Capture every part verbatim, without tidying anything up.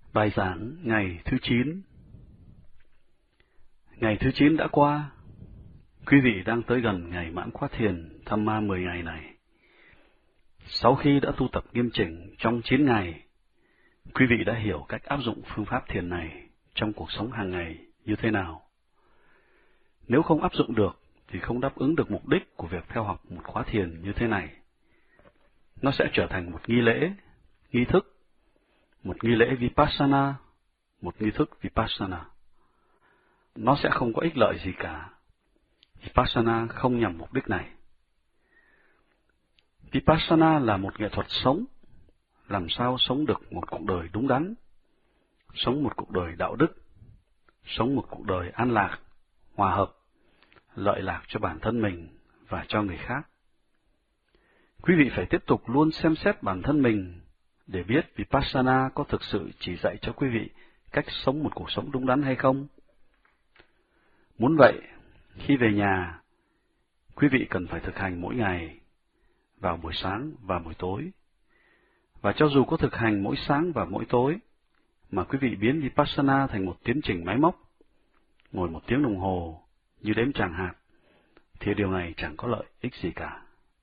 Bài giảng ngày thứ chín. Ngày thứ chín đã qua. Quý vị đang tới gần ngày mãn khóa thiền tham ma mười ngày này. Sau khi đã tu tập nghiêm chỉnh trong chín ngày, quý vị đã hiểu cách áp dụng phương pháp thiền này trong cuộc sống hàng ngày như thế nào. Nếu không áp dụng được thì không đáp ứng được mục đích của việc theo học một khóa thiền như thế này. Nó sẽ trở thành một nghi lễ, nghi thức, một nghi lễ Vipassana, một nghi thức Vipassana. Nó sẽ không có ích lợi gì cả. Vipassana không nhằm mục đích này. Vipassana là một nghệ thuật sống, làm sao sống được một cuộc đời đúng đắn, sống một cuộc đời đạo đức, sống một cuộc đời an lạc, hòa hợp, lợi lạc cho bản thân mình và cho người khác. Quý vị phải tiếp tục luôn xem xét bản thân mình để biết Vipassana có thực sự chỉ dạy cho quý vị cách sống một cuộc sống đúng đắn hay không. Muốn vậy, khi về nhà, quý vị cần phải thực hành mỗi ngày, vào buổi sáng và buổi tối. Và cho dù có thực hành mỗi sáng và mỗi tối, mà quý vị biến Vipassana thành một tiến trình máy móc, ngồi một tiếng đồng hồ như đếm tràng hạt, thì điều này chẳng có lợi ích gì cả.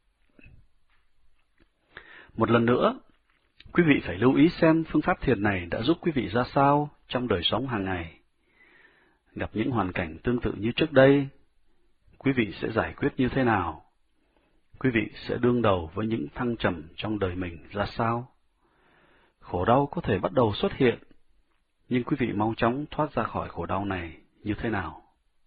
Một lần nữa, quý vị phải lưu ý xem phương pháp thiền này đã giúp quý vị ra sao trong đời sống hàng ngày. Gặp những hoàn cảnh tương tự như trước đây, quý vị sẽ giải quyết như thế nào? Quý vị sẽ đương đầu với những thăng trầm trong đời mình ra sao? Khổ đau có thể bắt đầu xuất hiện, nhưng quý vị mau chóng thoát ra khỏi khổ đau này như thế nào?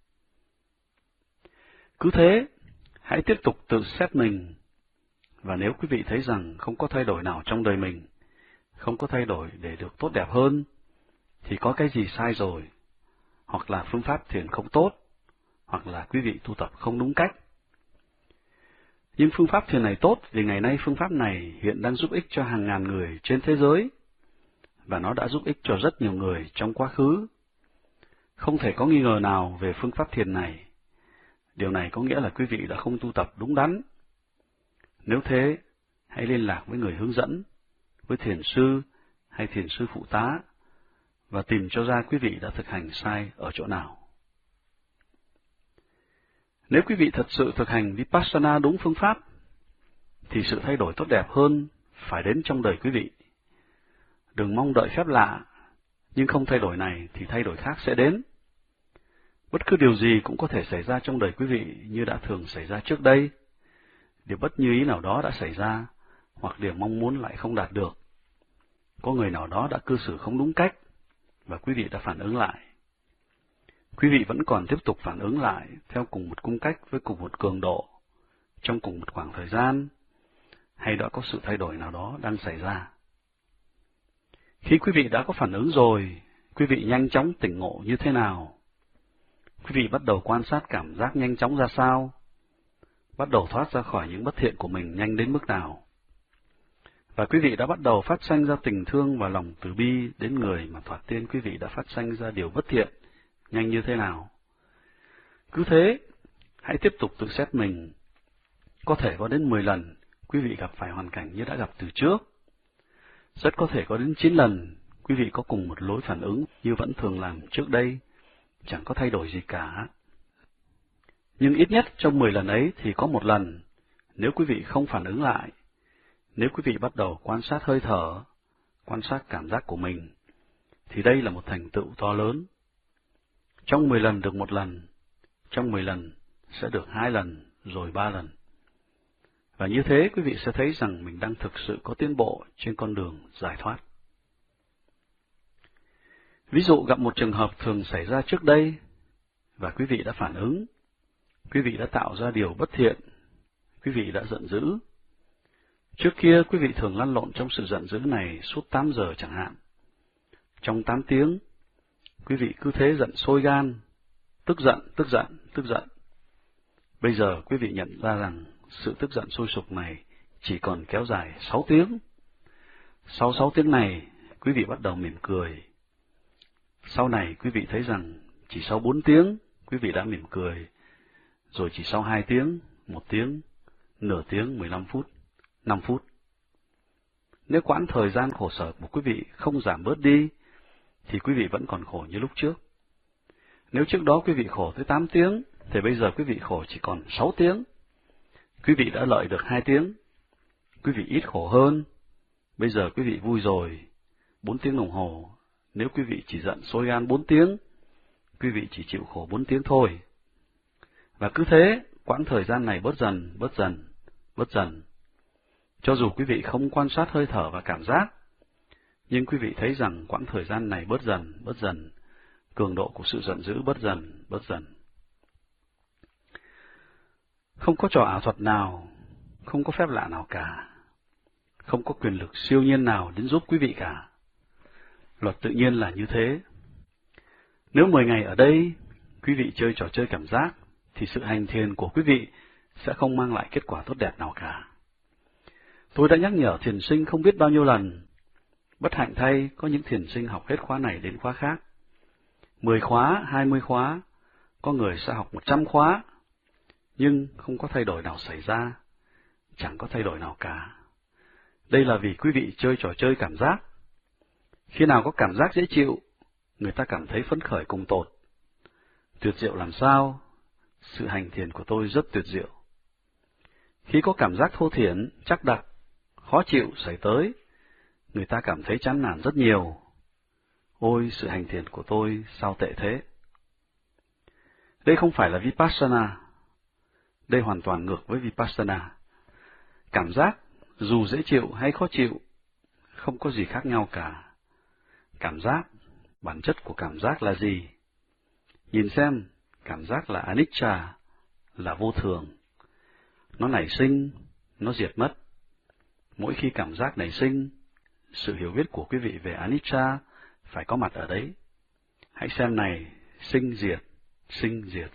Cứ thế, hãy tiếp tục tự xét mình, và nếu quý vị thấy rằng không có thay đổi nào trong đời mình, không có thay đổi để được tốt đẹp hơn, thì có cái gì sai rồi, hoặc là phương pháp thiền không tốt, hoặc là quý vị tu tập không đúng cách. Nhưng phương pháp thiền này tốt vì ngày nay phương pháp này hiện đang giúp ích cho hàng ngàn người trên thế giới, và nó đã giúp ích cho rất nhiều người trong quá khứ. Không thể có nghi ngờ nào về phương pháp thiền này. Điều này có nghĩa là quý vị đã không tu tập đúng đắn. Nếu thế, hãy liên lạc với người hướng dẫn, với thiền sư hay thiền sư phụ tá, và tìm cho ra quý vị đã thực hành sai ở chỗ nào. Nếu quý vị thật sự thực hành Vipassana đúng phương pháp, thì sự thay đổi tốt đẹp hơn phải đến trong đời quý vị. Đừng mong đợi phép lạ, nhưng không thay đổi này thì thay đổi khác sẽ đến. Bất cứ điều gì cũng có thể xảy ra trong đời quý vị như đã thường xảy ra trước đây. Điều bất như ý nào đó đã xảy ra, hoặc điều mong muốn lại không đạt được. Có người nào đó đã cư xử không đúng cách, và quý vị đã phản ứng lại. Quý vị vẫn còn tiếp tục phản ứng lại theo cùng một cung cách với cùng một cường độ, trong cùng một khoảng thời gian, hay đã có sự thay đổi nào đó đang xảy ra. Khi quý vị đã có phản ứng rồi, quý vị nhanh chóng tỉnh ngộ như thế nào? Quý vị bắt đầu quan sát cảm giác nhanh chóng ra sao? Bắt đầu thoát ra khỏi những bất thiện của mình nhanh đến mức nào? Và quý vị đã bắt đầu phát sanh ra tình thương và lòng từ bi đến người mà thoạt tiên quý vị đã phát sanh ra điều bất thiện nhanh như thế nào? Cứ thế, hãy tiếp tục tự xét mình. Có thể có đến mười lần quý vị gặp phải hoàn cảnh như đã gặp từ trước. Rất có thể có đến chín lần quý vị có cùng một lối phản ứng như vẫn thường làm trước đây, chẳng có thay đổi gì cả. Nhưng ít nhất trong mười lần ấy thì có một lần, nếu quý vị không phản ứng lại, nếu quý vị bắt đầu quan sát hơi thở, quan sát cảm giác của mình, thì đây là một thành tựu to lớn. Trong mười lần được một lần, trong mười lần sẽ được hai lần, rồi ba lần. Và như thế quý vị sẽ thấy rằng mình đang thực sự có tiến bộ trên con đường giải thoát. Ví dụ gặp một trường hợp thường xảy ra trước đây, và quý vị đã phản ứng, quý vị đã tạo ra điều bất thiện, quý vị đã giận dữ. Trước kia quý vị thường lăn lộn trong sự giận dữ này suốt tám giờ chẳng hạn. Trong tám tiếng, quý vị cứ thế giận sôi gan, tức giận, tức giận, tức giận. Bây giờ quý vị nhận ra rằng sự tức giận sôi sục này chỉ còn kéo dài sáu tiếng. Sau sáu tiếng này, quý vị bắt đầu mỉm cười. Sau này quý vị thấy rằng chỉ sau bốn tiếng, quý vị đã mỉm cười. Rồi chỉ sau hai tiếng, một tiếng, nửa tiếng, mười lăm phút, năm phút. Nếu quãng thời gian khổ sở của quý vị không giảm bớt đi, thì quý vị vẫn còn khổ như lúc trước. Nếu trước đó quý vị khổ tới tám tiếng, thì bây giờ quý vị khổ chỉ còn sáu tiếng. Quý vị đã lợi được hai tiếng. Quý vị ít khổ hơn. Bây giờ quý vị vui rồi, bốn tiếng đồng hồ. Nếu quý vị chỉ giận sôi gan bốn tiếng, quý vị chỉ chịu khổ bốn tiếng thôi. Và cứ thế, quãng thời gian này bớt dần, bớt dần, bớt dần. Cho dù quý vị không quan sát hơi thở và cảm giác, nhưng quý vị thấy rằng quãng thời gian này bớt dần, bớt dần, cường độ của sự giận dữ bớt dần, bớt dần. Không có trò ảo thuật nào, không có phép lạ nào cả, không có quyền lực siêu nhiên nào đến giúp quý vị cả. Luật tự nhiên là như thế. Nếu mười ngày ở đây, quý vị chơi trò chơi cảm giác, thì sự hành thiền của quý vị sẽ không mang lại kết quả tốt đẹp nào cả. Tôi đã nhắc nhở thiền sinh không biết bao nhiêu lần. Bất hạnh thay, có những thiền sinh học hết khóa này đến khóa khác. Mười khóa, hai mươi khóa, có người sẽ học một trăm khóa, nhưng không có thay đổi nào xảy ra, chẳng có thay đổi nào cả. Đây là vì quý vị chơi trò chơi cảm giác. Khi nào có cảm giác dễ chịu, người ta cảm thấy phấn khởi cùng tột. Tuyệt diệu làm sao? Sự hành thiền của tôi rất tuyệt diệu. Khi có cảm giác thô thiển, chắc đặc, khó chịu xảy tới, người ta cảm thấy chán nản rất nhiều. Ôi, sự hành thiền của tôi sao tệ thế? Đây không phải là Vipassana. Đây hoàn toàn ngược với Vipassana. Cảm giác, dù dễ chịu hay khó chịu, không có gì khác nhau cả. Cảm giác, bản chất của cảm giác là gì? Nhìn xem, cảm giác là anicca, là vô thường. Nó nảy sinh, nó diệt mất. Mỗi khi cảm giác nảy sinh, sự hiểu biết của quý vị về anicca phải có mặt ở đấy. Hãy xem này, sinh diệt, sinh diệt.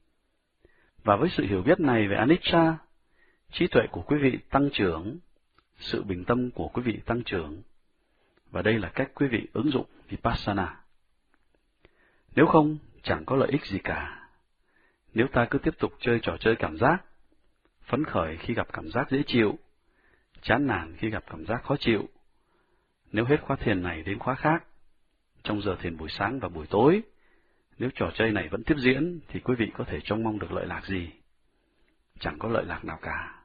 Và với sự hiểu biết này về anicca, trí tuệ của quý vị tăng trưởng, sự bình tâm của quý vị tăng trưởng. Và đây là cách quý vị ứng dụng Vipassana. Nếu không, chẳng có lợi ích gì cả. Nếu ta cứ tiếp tục chơi trò chơi cảm giác, phấn khởi khi gặp cảm giác dễ chịu, chán nản khi gặp cảm giác khó chịu, nếu hết khóa thiền này đến khóa khác, trong giờ thiền buổi sáng và buổi tối, nếu trò chơi này vẫn tiếp diễn, thì quý vị có thể trông mong được lợi lạc gì? Chẳng có lợi lạc nào cả.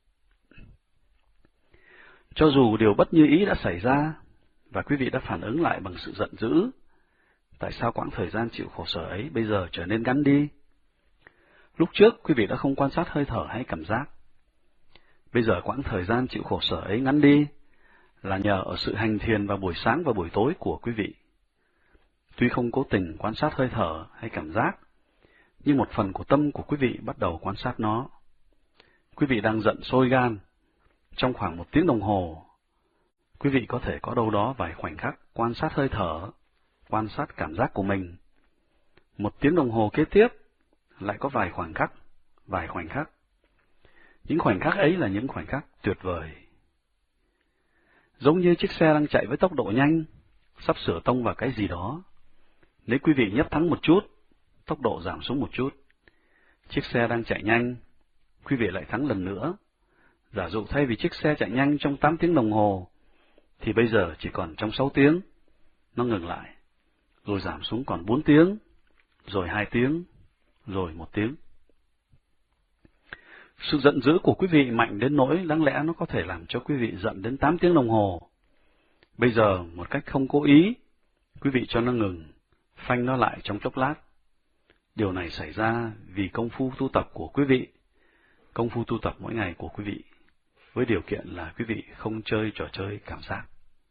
Cho dù điều bất như ý đã xảy ra, và quý vị đã phản ứng lại bằng sự giận dữ, tại sao quãng thời gian chịu khổ sở ấy bây giờ trở nên ngắn đi? Lúc trước, quý vị đã không quan sát hơi thở hay cảm giác. Bây giờ quãng thời gian chịu khổ sở ấy ngắn đi, là nhờ ở sự hành thiền vào buổi sáng và buổi tối của quý vị. Tuy không cố tình quan sát hơi thở hay cảm giác, nhưng một phần của tâm của quý vị bắt đầu quan sát nó. Quý vị đang giận sôi gan. Trong khoảng một tiếng đồng hồ, quý vị có thể có đâu đó vài khoảnh khắc quan sát hơi thở, quan sát cảm giác của mình. Một tiếng đồng hồ kế tiếp, lại có vài khoảnh khắc, vài khoảnh khắc. Những khoảnh khắc ấy là những khoảnh khắc tuyệt vời. Giống như chiếc xe đang chạy với tốc độ nhanh, sắp sửa tông vào cái gì đó. Nếu quý vị nhấp thắng một chút, tốc độ giảm xuống một chút. Chiếc xe đang chạy nhanh, quý vị lại thắng lần nữa. Giả dụ thay vì chiếc xe chạy nhanh trong tám tiếng đồng hồ, thì bây giờ chỉ còn trong sáu tiếng. Nó ngừng lại, rồi giảm xuống còn bốn tiếng, rồi hai tiếng, rồi một tiếng. Sự giận dữ của quý vị mạnh đến nỗi đáng lẽ nó có thể làm cho quý vị giận đến tám tiếng đồng hồ. Bây giờ, một cách không cố ý, quý vị cho nó ngừng, phanh nó lại trong chốc lát. Điều này xảy ra vì công phu tu tập của quý vị, công phu tu tập mỗi ngày của quý vị, với điều kiện là quý vị không chơi trò chơi cảm giác.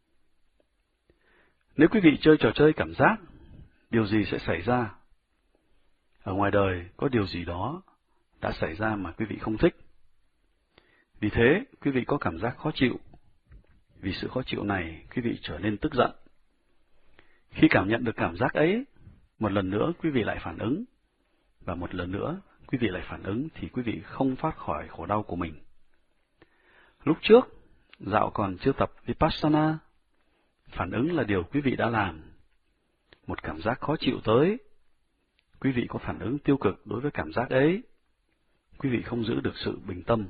Nếu quý vị chơi trò chơi cảm giác, điều gì sẽ xảy ra? Ở ngoài đời có điều gì đó đã xảy ra mà quý vị không thích. Vì thế, quý vị có cảm giác khó chịu. Vì sự khó chịu này, quý vị trở nên tức giận. Khi cảm nhận được cảm giác ấy, một lần nữa quý vị lại phản ứng. Và một lần nữa, quý vị lại phản ứng thì quý vị không thoát khỏi khổ đau của mình. Lúc trước, dạo còn chưa tập Vipassana, phản ứng là điều quý vị đã làm. Một cảm giác khó chịu tới, quý vị có phản ứng tiêu cực đối với cảm giác ấy, quý vị không giữ được sự bình tâm.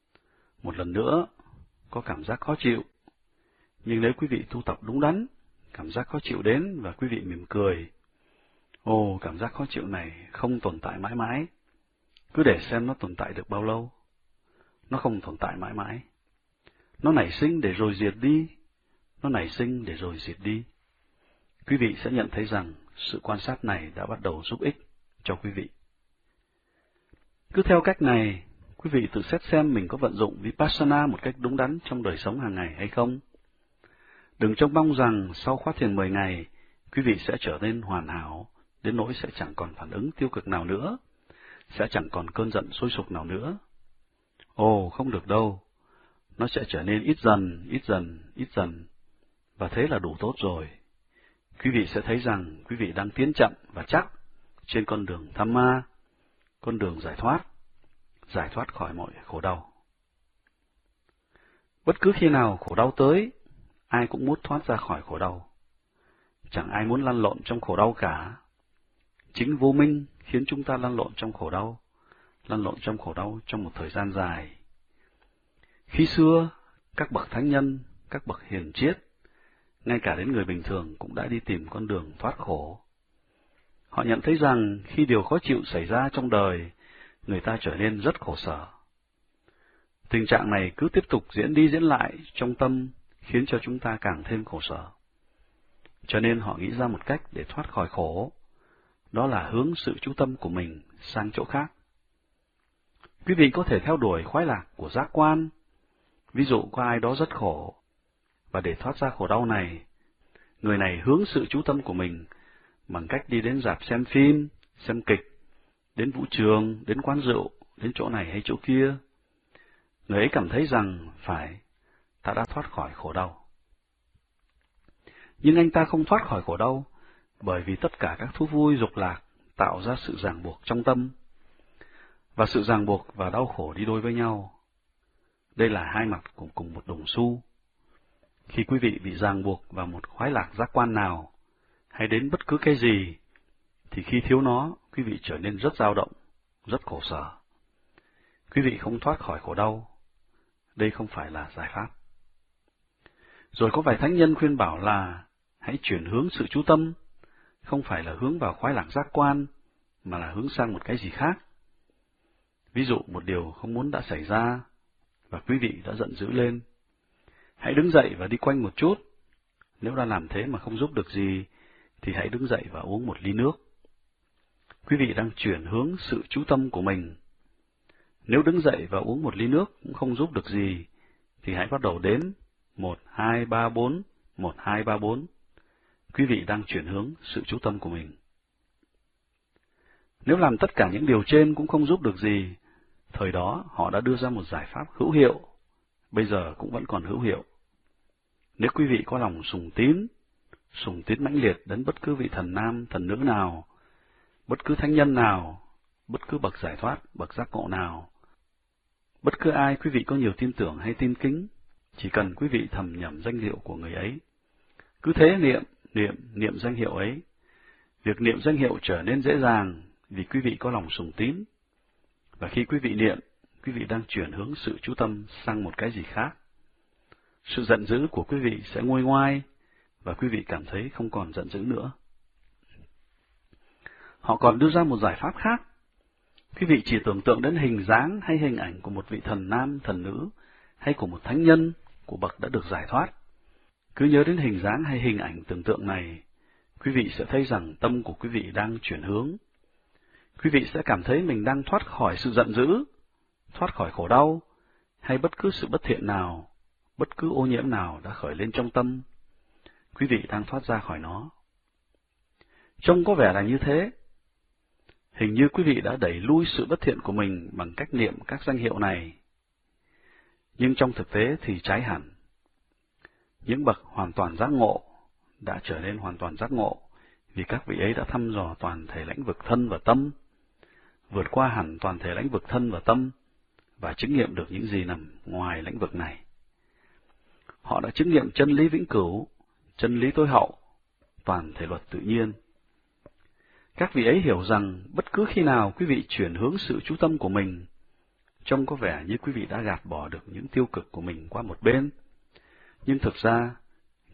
Một lần nữa, có cảm giác khó chịu, nhưng nếu quý vị tu tập đúng đắn, cảm giác khó chịu đến và quý vị mỉm cười. Ồ, cảm giác khó chịu này không tồn tại mãi mãi. Cứ để xem nó tồn tại được bao lâu. Nó không tồn tại mãi mãi. Nó nảy sinh để rồi diệt đi. Nó nảy sinh để rồi diệt đi. Quý vị sẽ nhận thấy rằng sự quan sát này đã bắt đầu giúp ích cho quý vị. Cứ theo cách này, quý vị tự xét xem mình có vận dụng Vipassana một cách đúng đắn trong đời sống hàng ngày hay không. Đừng trông mong rằng sau khóa thiền mười ngày, quý vị sẽ trở nên hoàn hảo, đến nỗi sẽ chẳng còn phản ứng tiêu cực nào nữa, sẽ chẳng còn cơn giận sôi sục nào nữa. Ồ, không được đâu. Nó sẽ trở nên ít dần, ít dần, ít dần, và thế là đủ tốt rồi. Quý vị sẽ thấy rằng quý vị đang tiến chậm và chắc trên con đường Dhamma, con đường giải thoát, giải thoát khỏi mọi khổ đau. Bất cứ khi nào khổ đau tới, ai cũng muốn thoát ra khỏi khổ đau. Chẳng ai muốn lăn lộn trong khổ đau cả. Chính vô minh khiến chúng ta lăn lộn trong khổ đau, lăn lộn trong khổ đau trong một thời gian dài. Khi xưa, các bậc thánh nhân, các bậc hiền triết, ngay cả đến người bình thường cũng đã đi tìm con đường thoát khổ. Họ nhận thấy rằng khi điều khó chịu xảy ra trong đời, người ta trở nên rất khổ sở. Tình trạng này cứ tiếp tục diễn đi diễn lại trong tâm, khiến cho chúng ta càng thêm khổ sở. Cho nên họ nghĩ ra một cách để thoát khỏi khổ, đó là hướng sự chú tâm của mình sang chỗ khác. Quý vị có thể theo đuổi khoái lạc của giác quan. Ví dụ có ai đó rất khổ, và để thoát ra khổ đau này, người này hướng sự chú tâm của mình bằng cách đi đến rạp xem phim, xem kịch, đến vũ trường, đến quán rượu, đến chỗ này hay chỗ kia. Người ấy cảm thấy rằng, phải, ta đã thoát khỏi khổ đau. Nhưng anh ta không thoát khỏi khổ đau, bởi vì tất cả các thú vui dục lạc tạo ra sự ràng buộc trong tâm, và sự ràng buộc và đau khổ đi đôi với nhau. Đây là hai mặt của cùng một đồng xu. Khi quý vị bị ràng buộc vào một khoái lạc giác quan nào, hay đến bất cứ cái gì, thì khi thiếu nó, quý vị trở nên rất dao động, rất khổ sở. Quý vị không thoát khỏi khổ đau. Đây không phải là giải pháp. Rồi có vài thánh nhân khuyên bảo là hãy chuyển hướng sự chú tâm, không phải là hướng vào khoái lạc giác quan, mà là hướng sang một cái gì khác. Ví dụ một điều không muốn đã xảy ra, và quý vị đã giận dữ lên. Hãy đứng dậy và đi quanh một chút. Nếu đã làm thế mà không giúp được gì, thì hãy đứng dậy và uống một ly nước. Quý vị đang chuyển hướng sự chú tâm của mình. Nếu đứng dậy và uống một ly nước cũng không giúp được gì, thì hãy bắt đầu đếm một, hai, ba, bốn, một, hai, ba, bốn. Quý vị đang chuyển hướng sự chú tâm của mình. Nếu làm tất cả những điều trên cũng không giúp được gì, thời đó họ đã đưa ra một giải pháp hữu hiệu, bây giờ cũng vẫn còn hữu hiệu. Nếu quý vị có lòng sùng tín, sùng tín mãnh liệt đến bất cứ vị thần nam, thần nữ nào, bất cứ thánh nhân nào, bất cứ bậc giải thoát, bậc giác ngộ nào, bất cứ ai quý vị có nhiều tin tưởng hay tin kính, chỉ cần quý vị thầm nhẩm danh hiệu của người ấy. Cứ thế niệm, niệm, niệm danh hiệu ấy. Việc niệm danh hiệu trở nên dễ dàng vì quý vị có lòng sùng tín. Và khi quý vị niệm, quý vị đang chuyển hướng sự chú tâm sang một cái gì khác. Sự giận dữ của quý vị sẽ nguôi ngoai, và quý vị cảm thấy không còn giận dữ nữa. Họ còn đưa ra một giải pháp khác. Quý vị chỉ tưởng tượng đến hình dáng hay hình ảnh của một vị thần nam, thần nữ, hay của một thánh nhân, của bậc đã được giải thoát. Cứ nhớ đến hình dáng hay hình ảnh tưởng tượng này, quý vị sẽ thấy rằng tâm của quý vị đang chuyển hướng. Quý vị sẽ cảm thấy mình đang thoát khỏi sự giận dữ, thoát khỏi khổ đau, hay bất cứ sự bất thiện nào, bất cứ ô nhiễm nào đã khởi lên trong tâm. Quý vị đang thoát ra khỏi nó. Trông có vẻ là như thế. Hình như quý vị đã đẩy lui sự bất thiện của mình bằng cách niệm các danh hiệu này. Nhưng trong thực tế thì trái hẳn. Những bậc hoàn toàn giác ngộ đã trở nên hoàn toàn giác ngộ vì các vị ấy đã thăm dò toàn thể lãnh vực thân và tâm, vượt qua hẳn toàn thể lãnh vực thân và tâm, và chứng nghiệm được những gì nằm ngoài lãnh vực này. Họ đã chứng nghiệm chân lý vĩnh cửu, chân lý tối hậu, toàn thể luật tự nhiên. Các vị ấy hiểu rằng bất cứ khi nào quý vị chuyển hướng sự chú tâm của mình, trông có vẻ như quý vị đã gạt bỏ được những tiêu cực của mình qua một bên, nhưng thực ra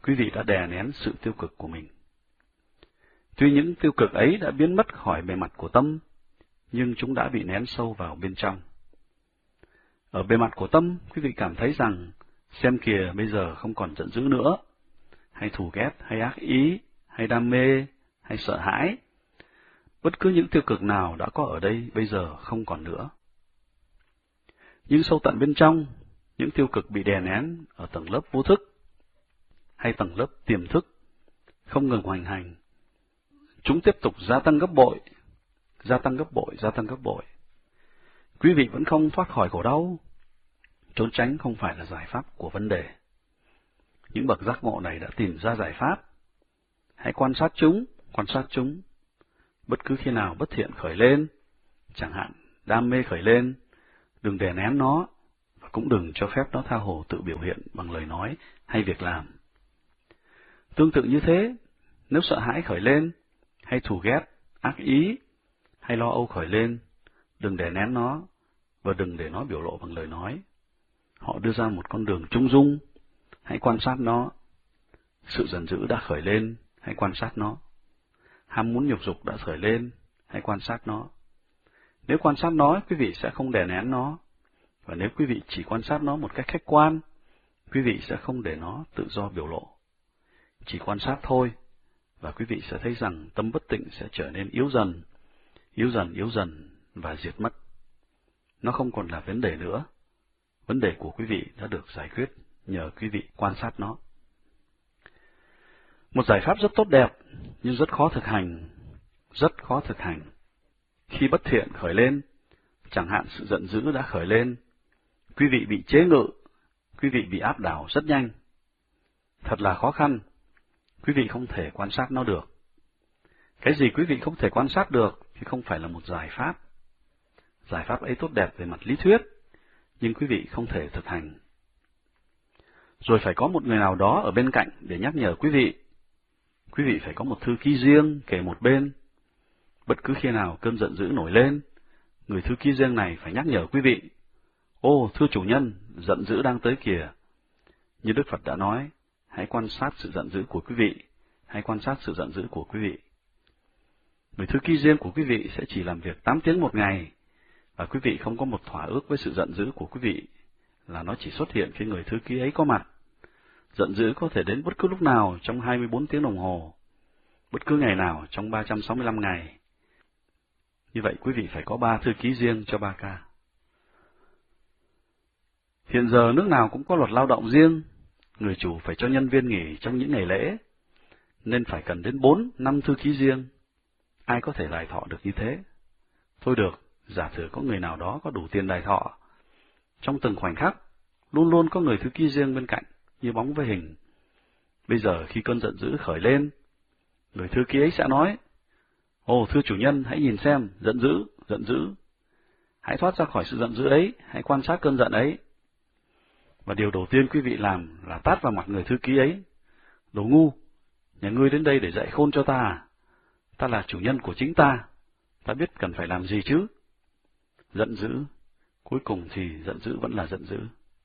quý vị đã đè nén sự tiêu cực của mình. Tuy những tiêu cực ấy đã biến mất khỏi bề mặt của tâm, nhưng chúng đã bị nén sâu vào bên trong. Ở bề mặt của tâm, quý vị cảm thấy rằng, xem kìa bây giờ không còn giận dữ nữa, hay thù ghét, hay ác ý, hay đam mê, hay sợ hãi. Bất cứ những tiêu cực nào đã có ở đây bây giờ không còn nữa. Nhưng sâu tận bên trong, những tiêu cực bị đè nén ở tầng lớp vô thức, hay tầng lớp tiềm thức, không ngừng hoành hành. Chúng tiếp tục gia tăng gấp bội, gia tăng gấp bội, gia tăng gấp bội. Quý vị vẫn không thoát khỏi khổ đau. Trốn tránh không phải là giải pháp của vấn đề. Những bậc giác ngộ này đã tìm ra giải pháp. Hãy quan sát chúng, quan sát chúng. Bất cứ khi nào bất thiện khởi lên, chẳng hạn đam mê khởi lên, đừng đè nén nó, và cũng đừng cho phép nó tha hồ tự biểu hiện bằng lời nói hay việc làm. Tương tự như thế, nếu sợ hãi khởi lên, hay thù ghét, ác ý, hay lo âu khởi lên, đừng đè nén nó, và đừng để nó biểu lộ bằng lời nói. Họ đưa ra một con đường trung dung, hãy quan sát nó. Sự giận dữ đã khởi lên, hãy quan sát nó. Ham muốn nhục dục đã khởi lên, hãy quan sát nó. Nếu quan sát nó, quý vị sẽ không đè nén nó. Và nếu quý vị chỉ quan sát nó một cách khách quan, quý vị sẽ không để nó tự do biểu lộ. Chỉ quan sát thôi, và quý vị sẽ thấy rằng tâm bất tịnh sẽ trở nên yếu dần, yếu dần, yếu dần, và diệt mất. Nó không còn là vấn đề nữa. Vấn đề của quý vị đã được giải quyết nhờ quý vị quan sát nó. Một giải pháp rất tốt đẹp, nhưng rất khó thực hành, rất khó thực hành. Khi bất thiện khởi lên, chẳng hạn sự giận dữ đã khởi lên, quý vị bị chế ngự, quý vị bị áp đảo rất nhanh. Thật là khó khăn, quý vị không thể quan sát nó được. Cái gì quý vị không thể quan sát được thì không phải là một giải pháp. Giải pháp ấy tốt đẹp về mặt lý thuyết, nhưng quý vị không thể thực hành. Rồi phải có một người nào đó ở bên cạnh để nhắc nhở quý vị. Quý vị phải có một thư ký riêng kề một bên. Bất cứ khi nào cơn giận dữ nổi lên, người thư ký riêng này phải nhắc nhở quý vị. Ô, thưa chủ nhân, giận dữ đang tới kìa. Như Đức Phật đã nói, hãy quan sát sự giận dữ của quý vị, hãy quan sát sự giận dữ của quý vị. Người thư ký riêng của quý vị sẽ chỉ làm việc tám tiếng một ngày, và quý vị không có một thỏa ước với sự giận dữ của quý vị, là nó chỉ xuất hiện khi người thư ký ấy có mặt. Giận dữ có thể đến bất cứ lúc nào trong hai mươi bốn tiếng đồng hồ, bất cứ ngày nào trong ba trăm sáu mươi lăm ngày. Như vậy quý vị phải có ba thư ký riêng cho ba ca. Hiện giờ nước nào cũng có luật lao động riêng, người chủ phải cho nhân viên nghỉ trong những ngày lễ, nên phải cần đến bốn, năm thư ký riêng. Ai có thể đài thọ được như thế? Thôi được, giả sử có người nào đó có đủ tiền đài thọ. Trong từng khoảnh khắc, luôn luôn có người thư ký riêng bên cạnh, như bóng với hình. Bây giờ khi cơn giận dữ khởi lên, người thư ký ấy sẽ nói, ồ, thưa chủ nhân, hãy nhìn xem, giận dữ, giận dữ. Hãy thoát ra khỏi sự giận dữ ấy, hãy quan sát cơn giận ấy. Và điều đầu tiên quý vị làm là tát vào mặt người thư ký ấy. Đồ ngu, nhà ngươi đến đây để dạy khôn cho ta à? Ta là chủ nhân của chính ta, ta biết cần phải làm gì chứ. Giận dữ, cuối cùng thì giận dữ vẫn là giận dữ.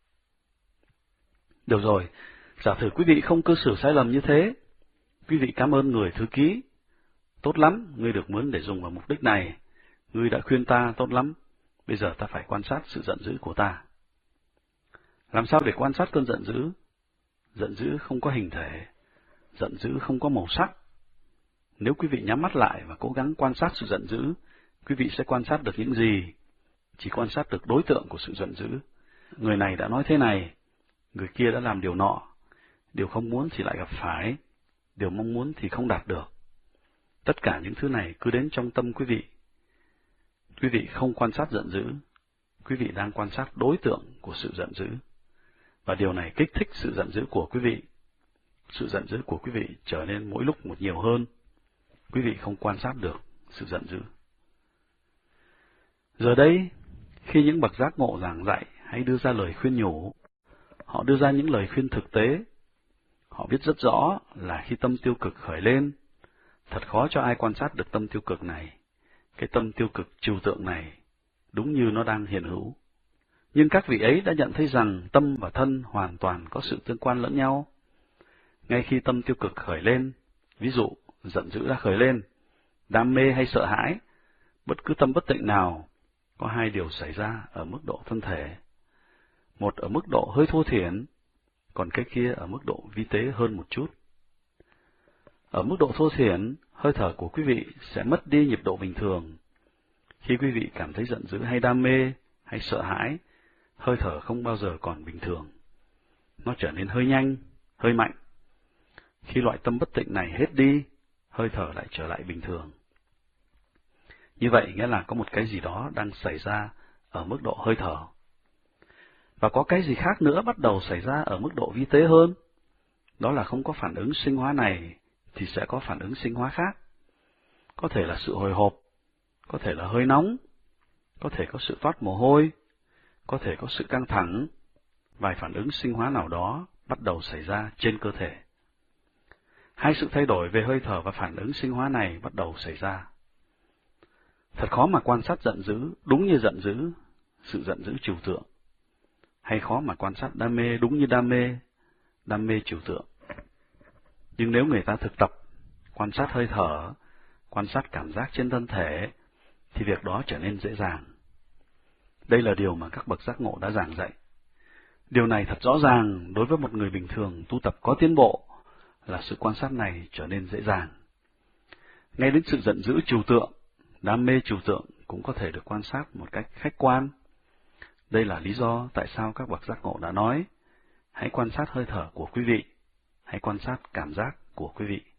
Được rồi, giả thử quý vị không cư xử sai lầm như thế. Quý vị cảm ơn người thư ký. Tốt lắm, ngươi được mướn để dùng vào mục đích này. Ngươi đã khuyên ta tốt lắm, bây giờ ta phải quan sát sự giận dữ của ta. Làm sao để quan sát cơn giận dữ? Giận dữ không có hình thể, giận dữ không có màu sắc. Nếu quý vị nhắm mắt lại và cố gắng quan sát sự giận dữ, quý vị sẽ quan sát được những gì? Chỉ quan sát được đối tượng của sự giận dữ. Người này đã nói thế này, người kia đã làm điều nọ. Điều không muốn thì lại gặp phải, điều mong muốn thì không đạt được. Tất cả những thứ này cứ đến trong tâm quý vị. Quý vị không quan sát giận dữ, quý vị đang quan sát đối tượng của sự giận dữ. Và điều này kích thích sự giận dữ của quý vị. Sự giận dữ của quý vị trở nên mỗi lúc một nhiều hơn. Quý vị không quan sát được sự giận dữ. Giờ đây, khi những bậc giác ngộ giảng dạy hay đưa ra lời khuyên nhủ, họ đưa ra những lời khuyên thực tế. Họ biết rất rõ là khi tâm tiêu cực khởi lên, thật khó cho ai quan sát được tâm tiêu cực này, cái tâm tiêu cực trừu tượng này, đúng như nó đang hiện hữu. Nhưng các vị ấy đã nhận thấy rằng tâm và thân hoàn toàn có sự tương quan lẫn nhau. Ngay khi tâm tiêu cực khởi lên, ví dụ giận dữ đã khởi lên, đam mê hay sợ hãi, bất cứ tâm bất tịnh nào, có hai điều xảy ra ở mức độ thân thể. Một ở mức độ hơi thô thiển, còn cái kia ở mức độ vi tế hơn một chút. Ở mức độ thô thiển, hơi thở của quý vị sẽ mất đi nhịp độ bình thường. Khi quý vị cảm thấy giận dữ hay đam mê hay sợ hãi, hơi thở không bao giờ còn bình thường. Nó trở nên hơi nhanh, hơi mạnh. Khi loại tâm bất tịnh này hết đi, hơi thở lại trở lại bình thường. Như vậy nghĩa là có một cái gì đó đang xảy ra ở mức độ hơi thở. Và có cái gì khác nữa bắt đầu xảy ra ở mức độ vi tế hơn. Đó là không có phản ứng sinh hóa này thì sẽ có phản ứng sinh hóa khác. Có thể là sự hồi hộp, có thể là hơi nóng, có thể có sự toát mồ hôi, có thể có sự căng thẳng, vài phản ứng sinh hóa nào đó bắt đầu xảy ra trên cơ thể. Hai sự thay đổi về hơi thở và phản ứng sinh hóa này bắt đầu xảy ra. Thật khó mà quan sát giận dữ đúng như giận dữ, sự giận dữ trừu tượng. Hay khó mà quan sát đam mê đúng như đam mê, đam mê trừu tượng. Nhưng nếu người ta thực tập, quan sát hơi thở, quan sát cảm giác trên thân thể, thì việc đó trở nên dễ dàng. Đây là điều mà các bậc giác ngộ đã giảng dạy. Điều này thật rõ ràng đối với một người bình thường tu tập có tiến bộ, là sự quan sát này trở nên dễ dàng. Ngay đến sự giận dữ trừu tượng, đam mê trừu tượng cũng có thể được quan sát một cách khách quan. Đây là lý do tại sao các bậc giác ngộ đã nói, hãy quan sát hơi thở của quý vị, hãy quan sát cảm giác của quý vị.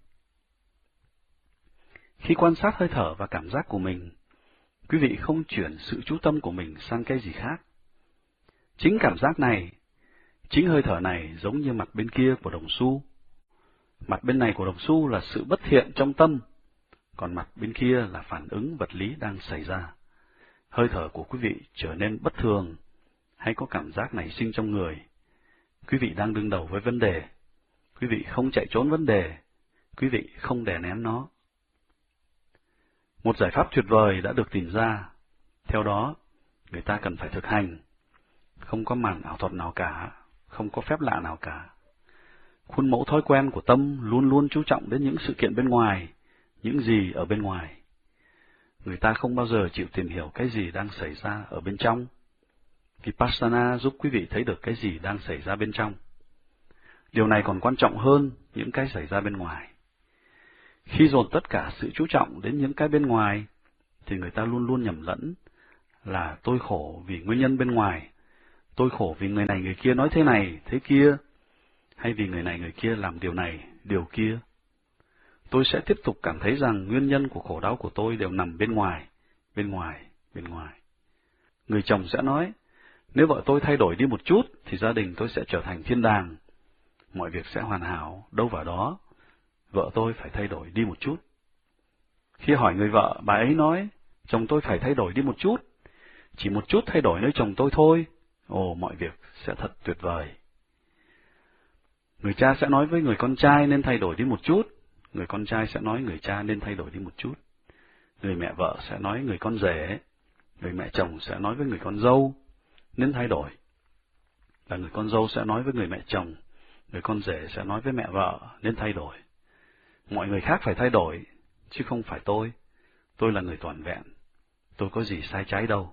Khi quan sát hơi thở và cảm giác của mình, quý vị không chuyển sự chú tâm của mình sang cái gì khác. Chính cảm giác này, chính hơi thở này giống như mặt bên kia của đồng xu. Mặt bên này của đồng xu là sự bất thiện trong tâm, còn mặt bên kia là phản ứng vật lý đang xảy ra. Hơi thở của quý vị trở nên bất thường, hay có cảm giác nảy sinh trong người. Quý vị đang đương đầu với vấn đề. Quý vị không chạy trốn vấn đề. Quý vị không đè nén nó. Một giải pháp tuyệt vời đã được tìm ra. Theo đó, người ta cần phải thực hành. Không có màn ảo thuật nào cả, không có phép lạ nào cả. Khuôn mẫu thói quen của tâm luôn luôn chú trọng đến những sự kiện bên ngoài, những gì ở bên ngoài. Người ta không bao giờ chịu tìm hiểu cái gì đang xảy ra ở bên trong. Vipassana giúp quý vị thấy được cái gì đang xảy ra bên trong. Điều này còn quan trọng hơn những cái xảy ra bên ngoài. Khi dồn tất cả sự chú trọng đến những cái bên ngoài, thì người ta luôn luôn nhầm lẫn là tôi khổ vì nguyên nhân bên ngoài, tôi khổ vì người này người kia nói thế này, thế kia, hay vì người này người kia làm điều này, điều kia. Tôi sẽ tiếp tục cảm thấy rằng nguyên nhân của khổ đau của tôi đều nằm bên ngoài, bên ngoài, bên ngoài. Người chồng sẽ nói, nếu vợ tôi thay đổi đi một chút, thì gia đình tôi sẽ trở thành thiên đàng. Mọi việc sẽ hoàn hảo, đâu vào đó. Vợ tôi phải thay đổi đi một chút. Khi hỏi người vợ, bà ấy nói, chồng tôi phải thay đổi đi một chút. Chỉ một chút thay đổi nơi chồng tôi thôi. Ồ, mọi việc sẽ thật tuyệt vời. Người cha sẽ nói với người con trai nên thay đổi đi một chút. Người con trai sẽ nói người cha nên thay đổi đi một chút. Người mẹ vợ sẽ nói người con rể. Người mẹ chồng sẽ nói với người con dâu nên thay đổi. Và người con dâu sẽ nói với người mẹ chồng. Người con rể sẽ nói với mẹ vợ nên thay đổi. Mọi người khác phải thay đổi, chứ không phải tôi. Tôi là người toàn vẹn. Tôi có gì sai trái đâu.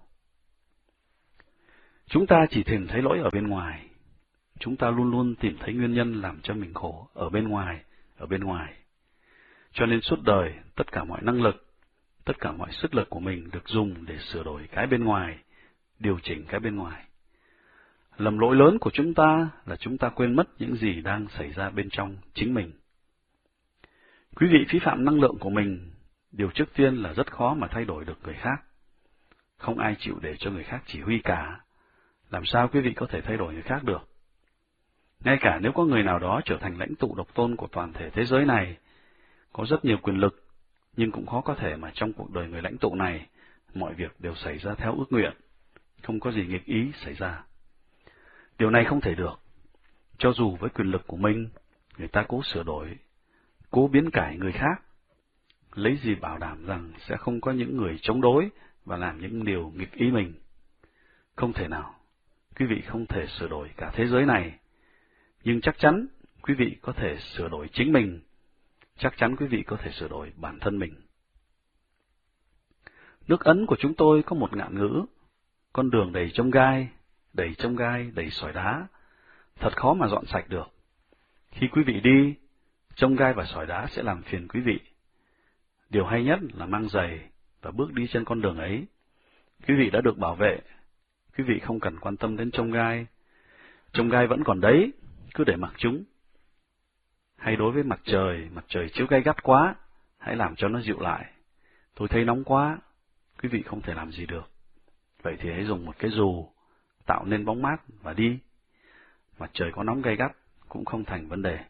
Chúng ta chỉ tìm thấy lỗi ở bên ngoài. Chúng ta luôn luôn tìm thấy nguyên nhân làm cho mình khổ ở bên ngoài, ở bên ngoài. Cho nên suốt đời, tất cả mọi năng lực, tất cả mọi sức lực của mình được dùng để sửa đổi cái bên ngoài, điều chỉnh cái bên ngoài. Lầm lỗi lớn của chúng ta là chúng ta quên mất những gì đang xảy ra bên trong chính mình. Quý vị phí phạm năng lượng của mình, điều trước tiên là rất khó mà thay đổi được người khác. Không ai chịu để cho người khác chỉ huy cả. Làm sao quý vị có thể thay đổi người khác được? Ngay cả nếu có người nào đó trở thành lãnh tụ độc tôn của toàn thể thế giới này, có rất nhiều quyền lực, nhưng cũng khó có thể mà trong cuộc đời người lãnh tụ này, mọi việc đều xảy ra theo ước nguyện, không có gì nghịch ý xảy ra. Điều này không thể được. Cho dù với quyền lực của mình, người ta cố sửa đổi, cố biến cải người khác, lấy gì bảo đảm rằng sẽ không có những người chống đối và làm những điều nghịch ý mình. Không thể nào. Quý vị không thể sửa đổi cả thế giới này, nhưng chắc chắn quý vị có thể sửa đổi chính mình, chắc chắn quý vị có thể sửa đổi bản thân mình. Nước Ấn của chúng tôi có một ngạn ngữ, con đường đầy chông gai, đầy chông gai, đầy sỏi đá, thật khó mà dọn sạch được. Khi quý vị đi, chông gai và sỏi đá sẽ làm phiền quý vị. Điều hay nhất là mang giày và bước đi trên con đường ấy. Quý vị đã được bảo vệ, quý vị không cần quan tâm đến chông gai. Chông gai vẫn còn đấy, cứ để mặc chúng. Hay đối với mặt trời, mặt trời chiếu gay gắt quá, hãy làm cho nó dịu lại. Tôi thấy nóng quá, quý vị không thể làm gì được. Vậy thì hãy dùng một cái dù, tạo nên bóng mát và đi. Mặt trời có nóng gay gắt cũng không thành vấn đề.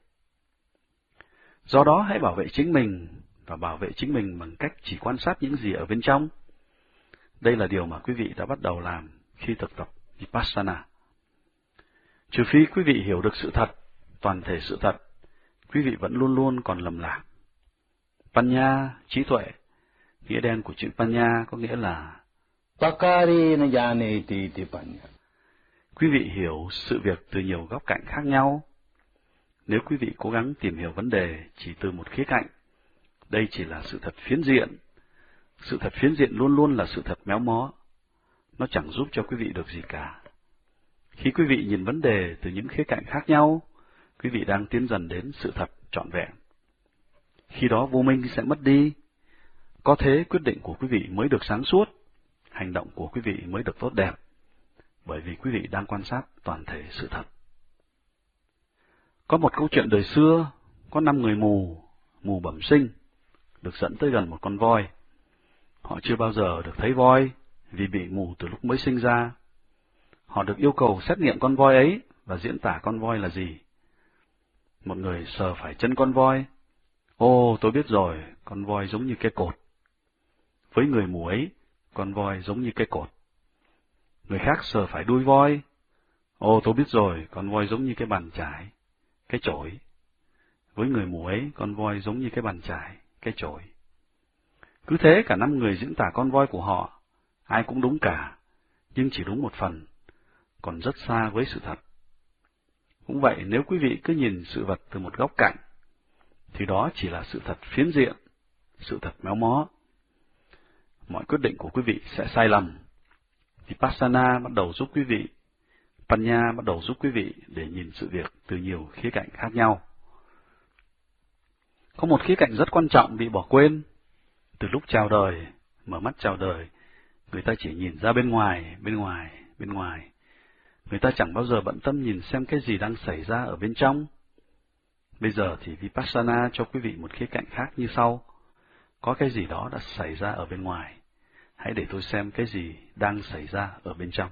Do đó hãy bảo vệ chính mình, và bảo vệ chính mình bằng cách chỉ quan sát những gì ở bên trong. Đây là điều mà quý vị đã bắt đầu làm khi thực tập Vipassana. Trừ phi quý vị hiểu được sự thật, toàn thể sự thật, quý vị vẫn luôn luôn còn lầm lạc. Panya, trí tuệ, nghĩa đen của chữ Panya có nghĩa là Pakari na janeti ti panya. Quý vị hiểu sự việc từ nhiều góc cạnh khác nhau. Nếu quý vị cố gắng tìm hiểu vấn đề chỉ từ một khía cạnh, đây chỉ là sự thật phiến diện. Sự thật phiến diện luôn luôn là sự thật méo mó. Nó chẳng giúp cho quý vị được gì cả. Khi quý vị nhìn vấn đề từ những khía cạnh khác nhau, quý vị đang tiến dần đến sự thật trọn vẹn. Khi đó vô minh sẽ mất đi. Có thế quyết định của quý vị mới được sáng suốt, hành động của quý vị mới được tốt đẹp, bởi vì quý vị đang quan sát toàn thể sự thật. Có một câu chuyện đời xưa, có năm người mù, mù bẩm sinh, được dẫn tới gần một con voi. Họ chưa bao giờ được thấy voi, vì bị mù từ lúc mới sinh ra. Họ được yêu cầu xét nghiệm con voi ấy và diễn tả con voi là gì. Một người sờ phải chân con voi. Ô, tôi biết rồi, con voi giống như cái cột. Với người mù ấy, con voi giống như cái cột. Người khác sờ phải đuôi voi. Ô, tôi biết rồi, con voi giống như cái bàn chải, cái chổi. Với người mù ấy, con voi giống như cái bàn chải, cái chổi. Cứ thế cả năm người diễn tả con voi của họ, ai cũng đúng cả, nhưng chỉ đúng một phần, còn rất xa với sự thật. Cũng vậy, nếu quý vị cứ nhìn sự vật từ một góc cạnh, thì đó chỉ là sự thật phiến diện, sự thật méo mó. Mọi quyết định của quý vị sẽ sai lầm. Vipassana bắt đầu giúp quý vị, Panya bắt đầu giúp quý vị để nhìn sự việc từ nhiều khía cạnh khác nhau. Có một khía cạnh rất quan trọng bị bỏ quên. Từ lúc chào đời, mở mắt chào đời, người ta chỉ nhìn ra bên ngoài, bên ngoài, bên ngoài. Người ta chẳng bao giờ bận tâm nhìn xem cái gì đang xảy ra ở bên trong. Bây giờ thì Vipassana cho quý vị một khía cạnh khác như sau. Có cái gì đó đã xảy ra ở bên ngoài. Hãy để tôi xem cái gì đang xảy ra ở bên trong.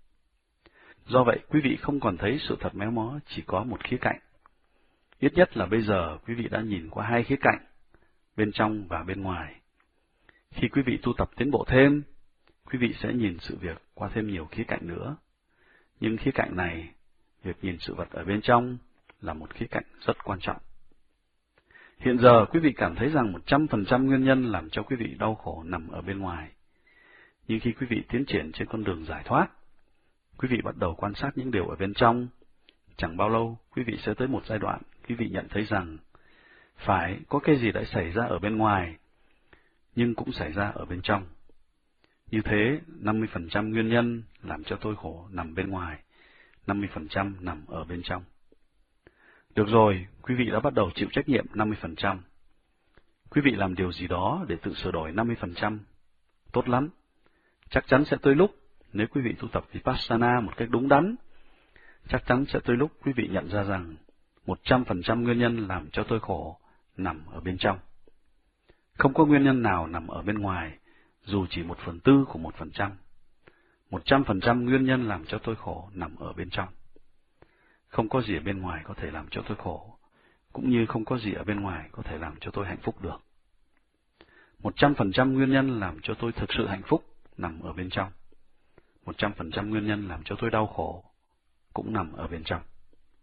Do vậy, quý vị không còn thấy sự thật méo mó chỉ có một khía cạnh. Ít nhất là bây giờ quý vị đã nhìn qua hai khía cạnh, bên trong và bên ngoài. Khi quý vị tu tập tiến bộ thêm, quý vị sẽ nhìn sự việc qua thêm nhiều khía cạnh nữa. Nhưng khía cạnh này, việc nhìn sự vật ở bên trong là một khía cạnh rất quan trọng. Hiện giờ quý vị cảm thấy rằng một trăm phần trăm nguyên nhân làm cho quý vị đau khổ nằm ở bên ngoài. Nhưng khi quý vị tiến triển trên con đường giải thoát, quý vị bắt đầu quan sát những điều ở bên trong. Chẳng bao lâu, quý vị sẽ tới một giai đoạn, quý vị nhận thấy rằng, phải có cái gì đã xảy ra ở bên ngoài, nhưng cũng xảy ra ở bên trong. Như thế, năm mươi phần trăm nguyên nhân làm cho tôi khổ nằm bên ngoài, năm mươi phần trăm nằm ở bên trong. Được rồi, quý vị đã bắt đầu chịu trách nhiệm năm mươi phần trăm. Quý vị làm điều gì đó để tự sửa đổi năm mươi phần trăm. Tốt lắm. Chắc chắn sẽ tới lúc, nếu quý vị tu tập Vipassana một cách đúng đắn, chắc chắn sẽ tới lúc quý vị nhận ra rằng một trăm phần trăm nguyên nhân làm cho tôi khổ nằm ở bên trong. Không có nguyên nhân nào nằm ở bên ngoài, dù chỉ một phần tư của một phần trăm. Một trăm phần trăm nguyên nhân làm cho tôi khổ nằm ở bên trong. Không có gì ở bên ngoài có thể làm cho tôi khổ, cũng như không có gì ở bên ngoài có thể làm cho tôi hạnh phúc được. Một trăm phần trăm nguyên nhân làm cho tôi thực sự hạnh phúc nằm ở bên trong. Một trăm phần trăm nguyên nhân làm cho tôi đau khổ cũng nằm ở bên trong.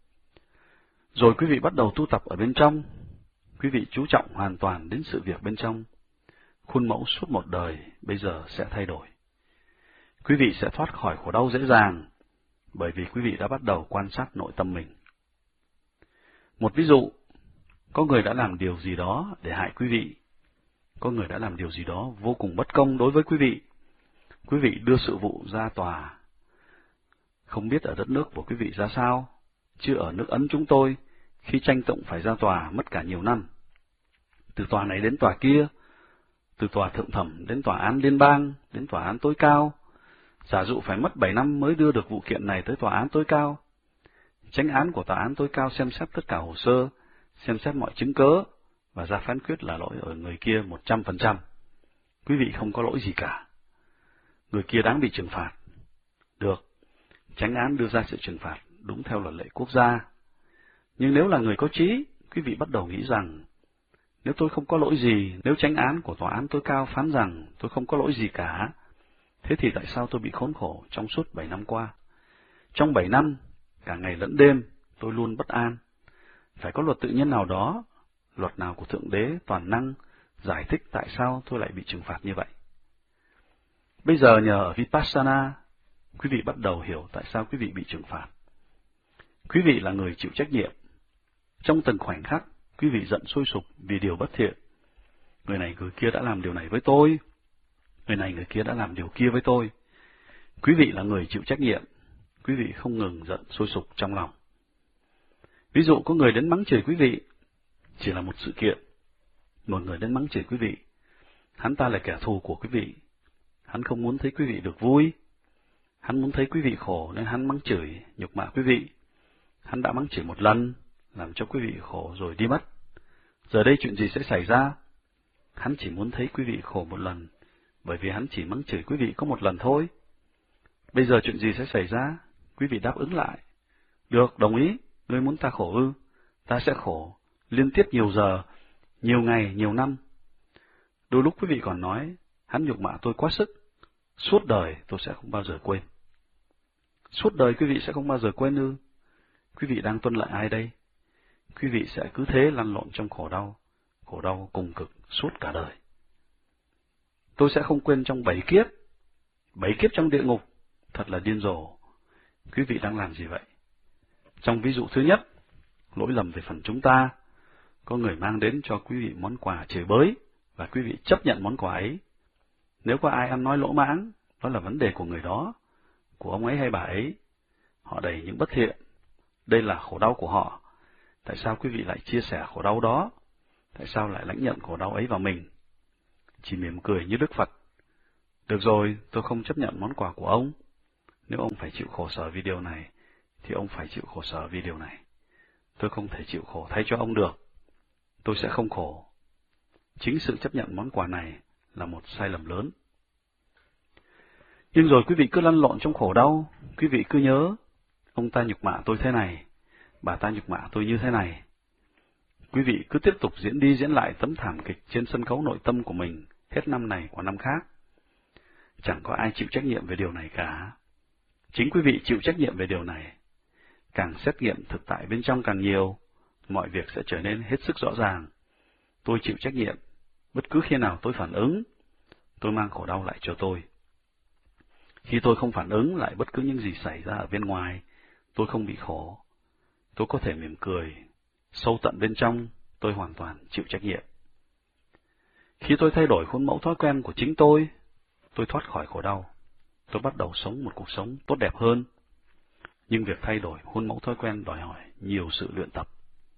Rồi quý vị bắt đầu tu tập ở bên trong. Quý vị chú trọng hoàn toàn đến sự việc bên trong. Khuôn mẫu suốt một đời bây giờ sẽ thay đổi. Quý vị sẽ thoát khỏi khổ đau dễ dàng, bởi vì quý vị đã bắt đầu quan sát nội tâm mình. Một ví dụ, có người đã làm điều gì đó để hại quý vị. Có người đã làm điều gì đó vô cùng bất công đối với quý vị. Quý vị đưa sự vụ ra tòa. Không biết ở đất nước của quý vị ra sao, chứ ở nước Ấn chúng tôi, khi tranh tụng phải ra tòa mất cả nhiều năm. Từ tòa này đến tòa kia, từ tòa thượng thẩm đến tòa án liên bang, đến tòa án tối cao. Giả dụ phải mất bảy năm mới đưa được vụ kiện này tới tòa án tối cao. Chánh án của tòa án tối cao xem xét tất cả hồ sơ, xem xét mọi chứng cớ, và ra phán quyết là lỗi ở người kia một trăm phần trăm. Quý vị không có lỗi gì cả. Người kia đáng bị trừng phạt. Được, chánh án đưa ra sự trừng phạt đúng theo luật lệ quốc gia. Nhưng nếu là người có trí, quý vị bắt đầu nghĩ rằng, nếu tôi không có lỗi gì, nếu chánh án của tòa án tối cao phán rằng tôi không có lỗi gì cả, thế thì tại sao tôi bị khốn khổ trong suốt bảy năm qua? Trong bảy năm, cả ngày lẫn đêm, tôi luôn bất an. Phải có luật tự nhiên nào đó, luật nào của Thượng Đế toàn năng, giải thích tại sao tôi lại bị trừng phạt như vậy. Bây giờ nhờ ở Vipassana, quý vị bắt đầu hiểu tại sao quý vị bị trừng phạt. Quý vị là người chịu trách nhiệm. Trong từng khoảnh khắc, quý vị giận sôi sục vì điều bất thiện. Người này người kia đã làm điều này với tôi. Người này người kia đã làm điều kia với tôi. Quý vị là người chịu trách nhiệm. Quý vị không ngừng giận sôi sục trong lòng. Ví dụ có người đến mắng chửi quý vị, chỉ là một sự kiện. Một người đến mắng chửi quý vị, hắn ta là kẻ thù của quý vị. Hắn không muốn thấy quý vị được vui. Hắn muốn thấy quý vị khổ nên hắn mắng chửi, nhục mạ quý vị. Hắn đã mắng chửi một lần, làm cho quý vị khổ rồi đi mất. Giờ đây chuyện gì sẽ xảy ra? Hắn chỉ muốn thấy quý vị khổ một lần, bởi vì hắn chỉ mắng chửi quý vị có một lần thôi. Bây giờ chuyện gì sẽ xảy ra? Quý vị đáp ứng lại. Được, đồng ý, ngươi muốn ta khổ ư? Ta sẽ khổ, liên tiếp nhiều giờ, nhiều ngày, nhiều năm. Đôi lúc quý vị còn nói, hắn nhục mạ tôi quá sức, suốt đời tôi sẽ không bao giờ quên. Suốt đời quý vị sẽ không bao giờ quên ư? Quý vị đang tuân lệnh ai đây? Quý vị sẽ cứ thế lăn lộn trong khổ đau, khổ đau cùng cực suốt cả đời. Tôi sẽ không quên trong bảy kiếp, bảy kiếp trong địa ngục, thật là điên rồ. Quý vị đang làm gì vậy? Trong ví dụ thứ nhất, lỗi lầm về phần chúng ta, có người mang đến cho quý vị món quà chửi bới, và quý vị chấp nhận món quà ấy. Nếu có ai ăn nói lỗ mãng, đó là vấn đề của người đó, của ông ấy hay bà ấy. Họ đầy những bất thiện. Đây là khổ đau của họ. Tại sao quý vị lại chia sẻ khổ đau đó? Tại sao lại lãnh nhận khổ đau ấy vào mình? Chỉ mỉm cười như Đức Phật. Được rồi, tôi không chấp nhận món quà của ông. Nếu ông phải chịu khổ sở vì điều này, thì ông phải chịu khổ sở vì điều này. Tôi không thể chịu khổ thay cho ông được. Tôi sẽ không khổ. Chính sự chấp nhận món quà này là một sai lầm lớn. Nhưng rồi quý vị cứ lăn lộn trong khổ đau, quý vị cứ nhớ, ông ta nhục mạ tôi thế này, bà ta nhục mạ tôi như thế này. Quý vị cứ tiếp tục diễn đi diễn lại tấm thảm kịch trên sân khấu nội tâm của mình, hết năm này qua năm khác. Chẳng có ai chịu trách nhiệm về điều này cả. Chính quý vị chịu trách nhiệm về điều này. Càng xét nghiệm thực tại bên trong càng nhiều, mọi việc sẽ trở nên hết sức rõ ràng. Tôi chịu trách nhiệm. Bất cứ khi nào tôi phản ứng, tôi mang khổ đau lại cho tôi. Khi tôi không phản ứng lại bất cứ những gì xảy ra ở bên ngoài, tôi không bị khổ. Tôi có thể mỉm cười. Sâu tận bên trong, tôi hoàn toàn chịu trách nhiệm. Khi tôi thay đổi khuôn mẫu thói quen của chính tôi, tôi thoát khỏi khổ đau. Tôi bắt đầu sống một cuộc sống tốt đẹp hơn. Nhưng việc thay đổi khuôn mẫu thói quen đòi hỏi nhiều sự luyện tập.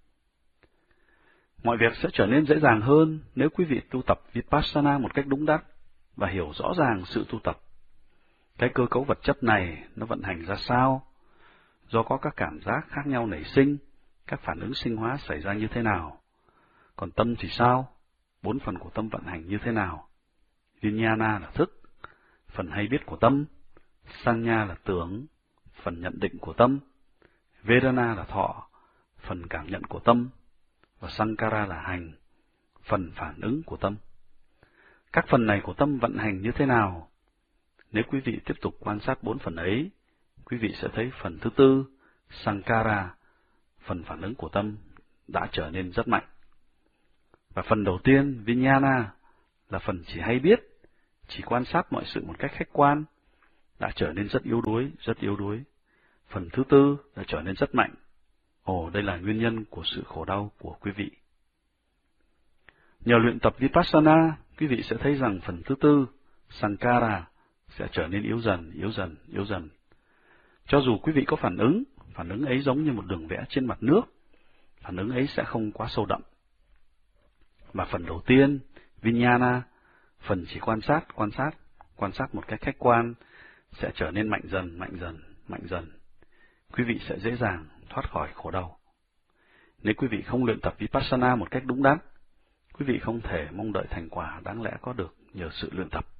Mọi việc sẽ trở nên dễ dàng hơn nếu quý vị tu tập Vipassana một cách đúng đắn và hiểu rõ ràng sự tu tập. Cái cơ cấu vật chất này nó vận hành ra sao? Do có các cảm giác khác nhau nảy sinh, các phản ứng sinh hóa xảy ra như thế nào? Còn tâm thì sao? Bốn phần của tâm vận hành như thế nào? Vijnana là thức, phần hay biết của tâm. Sanya là tưởng, phần nhận định của tâm. Vedana là thọ, phần cảm nhận của tâm. Và Sankara là hành, phần phản ứng của tâm. Các phần này của tâm vận hành như thế nào? Nếu quý vị tiếp tục quan sát bốn phần ấy, quý vị sẽ thấy phần thứ tư, Sankara, phần phản ứng của tâm, đã trở nên rất mạnh. Và phần đầu tiên, Vijnana, là phần chỉ hay biết, chỉ quan sát mọi sự một cách khách quan, đã trở nên rất yếu đuối, rất yếu đuối. Phần thứ tư đã trở nên rất mạnh. Ồ, đây là nguyên nhân của sự khổ đau của quý vị. Nhờ luyện tập Vipassana, quý vị sẽ thấy rằng phần thứ tư, Sankara, sẽ trở nên yếu dần, yếu dần, yếu dần. Cho dù quý vị có phản ứng, phản ứng ấy giống như một đường vẽ trên mặt nước, phản ứng ấy sẽ không quá sâu đậm. Và phần đầu tiên, Vijnana, phần chỉ quan sát, quan sát, quan sát một cách khách quan, sẽ trở nên mạnh dần, mạnh dần, mạnh dần. Quý vị sẽ dễ dàng thoát khỏi khổ đau. Nếu quý vị không luyện tập Vipassana một cách đúng đắn, quý vị không thể mong đợi thành quả đáng lẽ có được nhờ sự luyện tập.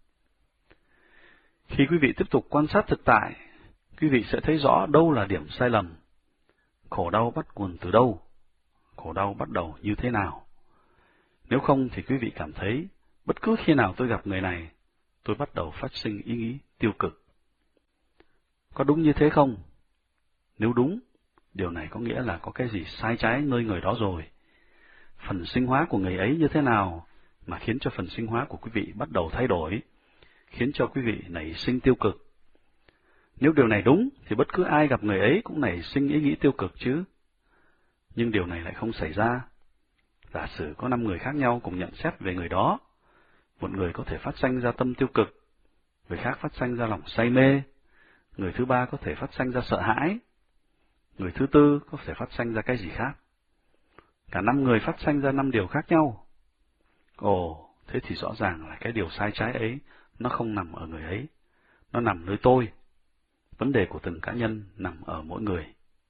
Khi quý vị tiếp tục quan sát thực tại, quý vị sẽ thấy rõ đâu là điểm sai lầm. Khổ đau bắt nguồn từ đâu? Khổ đau bắt đầu như thế nào? Nếu không thì quý vị cảm thấy, bất cứ khi nào tôi gặp người này, tôi bắt đầu phát sinh ý nghĩ tiêu cực. Có đúng như thế không? Nếu đúng, điều này có nghĩa là có cái gì sai trái nơi người đó rồi. Phần sinh hóa của người ấy như thế nào mà khiến cho phần sinh hóa của quý vị bắt đầu thay đổi, khiến cho quý vị nảy sinh tiêu cực. Nếu điều này đúng, thì bất cứ ai gặp người ấy cũng nảy sinh ý nghĩ tiêu cực chứ. Nhưng điều này lại không xảy ra. Giả sử có năm người khác nhau cùng nhận xét về người đó. Một người có thể phát sinh ra tâm tiêu cực, người khác phát sinh ra lòng say mê, người thứ ba có thể phát sinh ra sợ hãi, người thứ tư có thể phát sinh ra cái gì khác. Cả năm người phát sinh ra năm điều khác nhau. Ồ, thế thì rõ ràng là cái điều sai trái ấy, nó không nằm ở người ấy, nó nằm nơi tôi. Vấn đề của từng cá nhân nằm ở mỗi người.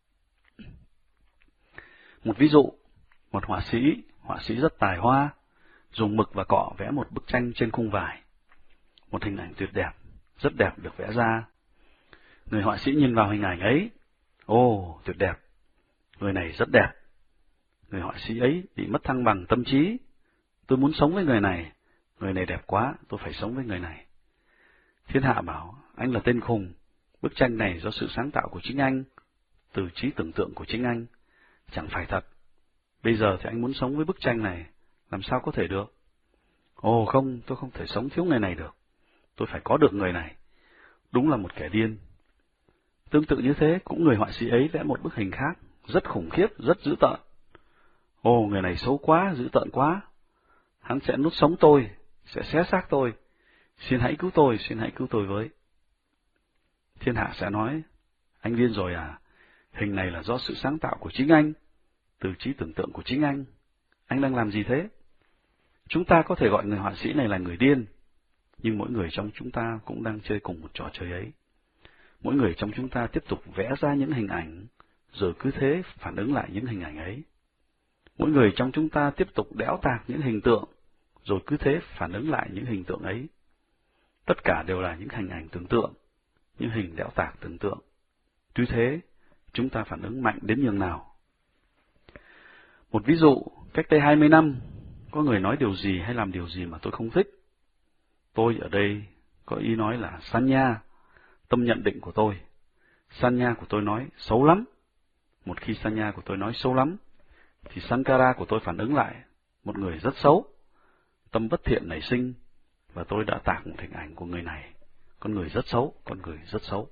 Một ví dụ, một họa sĩ, họa sĩ rất tài hoa, dùng mực và cọ vẽ một bức tranh trên khung vải. Một hình ảnh tuyệt đẹp, rất đẹp được vẽ ra. Người họa sĩ nhìn vào hình ảnh ấy, ồ, tuyệt đẹp, người này rất đẹp. Người họa sĩ ấy bị mất thăng bằng tâm trí. Tôi muốn sống với người này, người này đẹp quá, tôi phải sống với người này. Thiên hạ bảo, anh là tên khùng, bức tranh này do sự sáng tạo của chính anh, từ trí tưởng tượng của chính anh, chẳng phải thật. Bây giờ thì anh muốn sống với bức tranh này, làm sao có thể được? Ồ không, tôi không thể sống thiếu người này được, tôi phải có được người này. Đúng là một kẻ điên. Tương tự như thế, cũng người họa sĩ ấy vẽ một bức hình khác, rất khủng khiếp, rất dữ tợn. Ồ, người này xấu quá, dữ tợn quá. Hắn sẽ nuốt sống tôi, sẽ xé xác tôi. Xin hãy cứu tôi, xin hãy cứu tôi với. Thiên hạ sẽ nói, anh điên rồi à? Hình này là do sự sáng tạo của chính anh, từ trí tưởng tượng của chính anh. Anh đang làm gì thế? Chúng ta có thể gọi người họa sĩ này là người điên, nhưng mỗi người trong chúng ta cũng đang chơi cùng một trò chơi ấy. Mỗi người trong chúng ta tiếp tục vẽ ra những hình ảnh, rồi cứ thế phản ứng lại những hình ảnh ấy. Mỗi người trong chúng ta tiếp tục đẽo tạc những hình tượng, rồi cứ thế phản ứng lại những hình tượng ấy. Tất cả đều là những hình ảnh tưởng tượng, những hình đẽo tạc tưởng tượng. Tuy thế, chúng ta phản ứng mạnh đến nhường nào. Một ví dụ, cách đây hai mươi năm, có người nói điều gì hay làm điều gì mà tôi không thích. Tôi ở đây có ý nói là sanya, tâm nhận định của tôi. Sanya của tôi nói xấu lắm. Một khi sanya của tôi nói xấu lắm, thì sankara của tôi phản ứng lại, một người rất xấu. Tâm bất thiện nảy sinh, và tôi đã tạc một hình ảnh của người này. Con người rất xấu, con người rất xấu.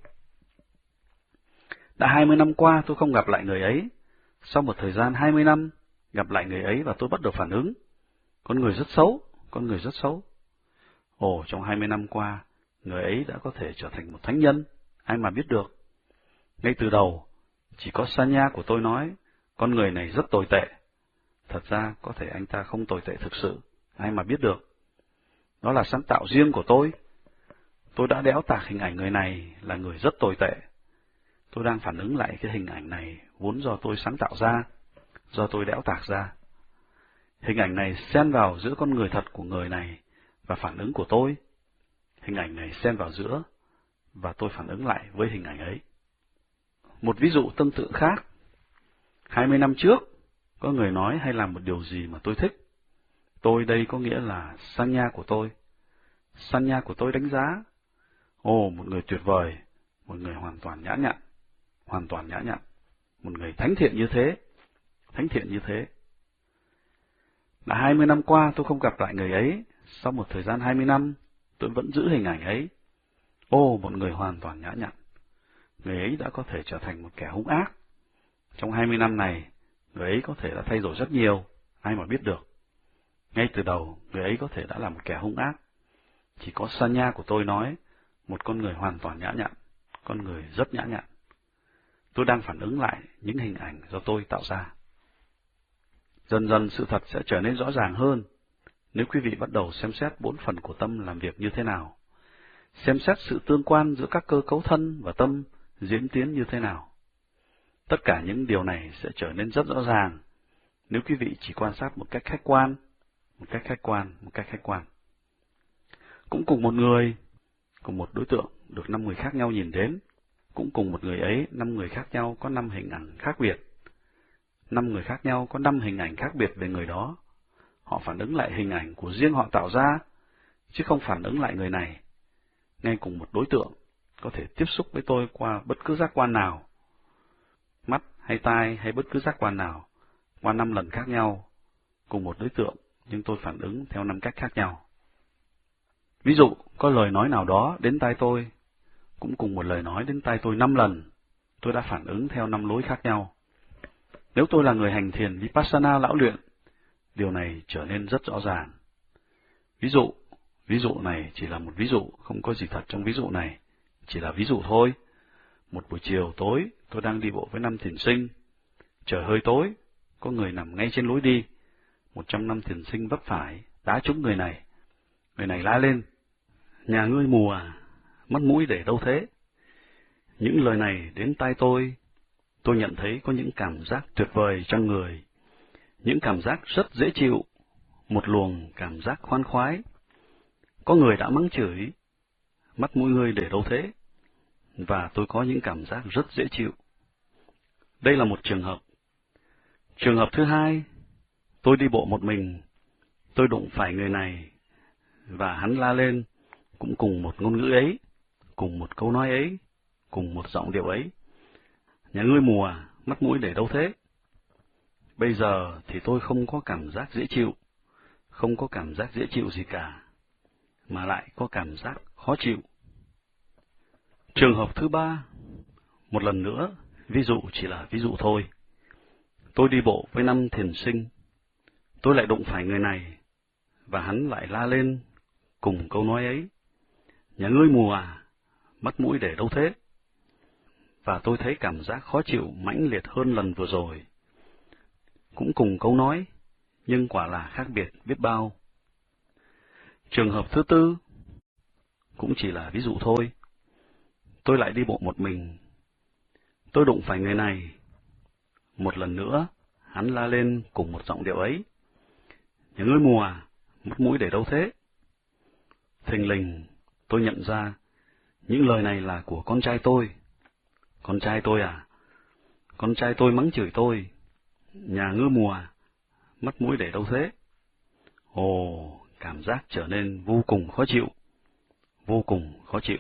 Đã hai mươi năm qua tôi không gặp lại người ấy. Sau một thời gian hai mươi năm, gặp lại người ấy và tôi bắt đầu phản ứng. Con người rất xấu, con người rất xấu. Ồ, trong hai mươi năm qua, người ấy đã có thể trở thành một thánh nhân, ai mà biết được. Ngay từ đầu, chỉ có sanya của tôi nói, con người này rất tồi tệ. Thật ra, có thể anh ta không tồi tệ thực sự, ai mà biết được. Đó là sáng tạo riêng của tôi. Tôi đã đẽo tạc hình ảnh người này là người rất tồi tệ. Tôi đang phản ứng lại cái hình ảnh này vốn do tôi sáng tạo ra, do tôi đẽo tạc ra. Hình ảnh này xen vào giữa con người thật của người này và phản ứng của tôi. Hình ảnh này xen vào giữa và tôi phản ứng lại với hình ảnh ấy. Một ví dụ tương tự khác. Hai mươi năm trước, có người nói hay làm một điều gì mà tôi thích. Tôi đây có nghĩa là sanya của tôi. Sanya của tôi đánh giá. Ồ, một người tuyệt vời, một người hoàn toàn nhã nhặn, hoàn toàn nhã nhặn, một người thánh thiện như thế, thánh thiện như thế. Đã hai mươi năm qua tôi không gặp lại người ấy, sau một thời gian hai mươi năm, tôi vẫn giữ hình ảnh ấy. Ô, một người hoàn toàn nhã nhặn, người ấy đã có thể trở thành một kẻ hung ác. Trong hai mươi năm này, người ấy có thể đã thay đổi rất nhiều, ai mà biết được. Ngay từ đầu, người ấy có thể đã là một kẻ hung ác. Chỉ có Sanya của tôi nói, một con người hoàn toàn nhã nhặn, con người rất nhã nhặn. Tôi đang phản ứng lại những hình ảnh do tôi tạo ra. Dần dần sự thật sẽ trở nên rõ ràng hơn, nếu quý vị bắt đầu xem xét bốn phần của tâm làm việc như thế nào, xem xét sự tương quan giữa các cơ cấu thân và tâm diễn tiến như thế nào. Tất cả những điều này sẽ trở nên rất rõ ràng, nếu quý vị chỉ quan sát một cách khách quan, một cách khách quan, một cách khách quan. Cũng cùng một người, cùng một đối tượng được năm người khác nhau nhìn đến, cũng cùng một người ấy, năm người khác nhau có năm hình ảnh khác biệt. Năm người khác nhau có năm hình ảnh khác biệt về người đó. Họ phản ứng lại hình ảnh của riêng họ tạo ra, chứ không phản ứng lại người này. Ngay cùng một đối tượng có thể tiếp xúc với tôi qua bất cứ giác quan nào, mắt hay tai hay bất cứ giác quan nào, qua năm lần khác nhau, cùng một đối tượng, nhưng tôi phản ứng theo năm cách khác nhau. Ví dụ, có lời nói nào đó đến tai tôi, cũng cùng một lời nói đến tai tôi năm lần, tôi đã phản ứng theo năm lối khác nhau. Nếu tôi là người hành thiền Vipassana lão luyện, điều này trở nên rất rõ ràng. Ví dụ, ví dụ này chỉ là một ví dụ, không có gì thật trong ví dụ này, chỉ là ví dụ thôi. Một buổi chiều tối, tôi đang đi bộ với năm thiền sinh. Trời hơi tối, có người nằm ngay trên lối đi. Một trong năm thiền sinh vấp phải, đá trúng người này. Người này la lên, nhà ngươi mù à, mắt mũi để đâu thế? Những lời này đến tai tôi, tôi nhận thấy có những cảm giác tuyệt vời trong người. Những cảm giác rất dễ chịu, một luồng cảm giác khoan khoái. Có người đã mắng chửi, mắt mũi ngươi để đâu thế? Và tôi có những cảm giác rất dễ chịu. Đây là một trường hợp. Trường hợp thứ hai, tôi đi bộ một mình, tôi đụng phải người này, và hắn la lên, cũng cùng một ngôn ngữ ấy, cùng một câu nói ấy, cùng một giọng điệu ấy. Nhà ngươi mù à, mắt mũi để đâu thế? Bây giờ thì tôi không có cảm giác dễ chịu, không có cảm giác dễ chịu gì cả, mà lại có cảm giác khó chịu. Trường hợp thứ ba, một lần nữa, ví dụ chỉ là ví dụ thôi. Tôi đi bộ với năm thiền sinh, tôi lại đụng phải người này, và hắn lại la lên, cùng câu nói ấy. Nhà ngươi mù à, mắt mũi để đâu thế? Và tôi thấy cảm giác khó chịu mãnh liệt hơn lần vừa rồi. Cũng cùng câu nói, nhưng quả là khác biệt biết bao. Trường hợp thứ tư, cũng chỉ là ví dụ thôi. Tôi lại đi bộ một mình. Tôi đụng phải người này. Một lần nữa, hắn la lên cùng một giọng điệu ấy. Nhà ngươi mù à, mắt mũi để đâu thế? Thình lình, tôi nhận ra, những lời này là của con trai tôi. Con trai tôi à? Con trai tôi mắng chửi tôi. Nhà ngươi mù à, mắt mũi để đâu thế? Ồ, cảm giác trở nên vô cùng khó chịu. Vô cùng khó chịu.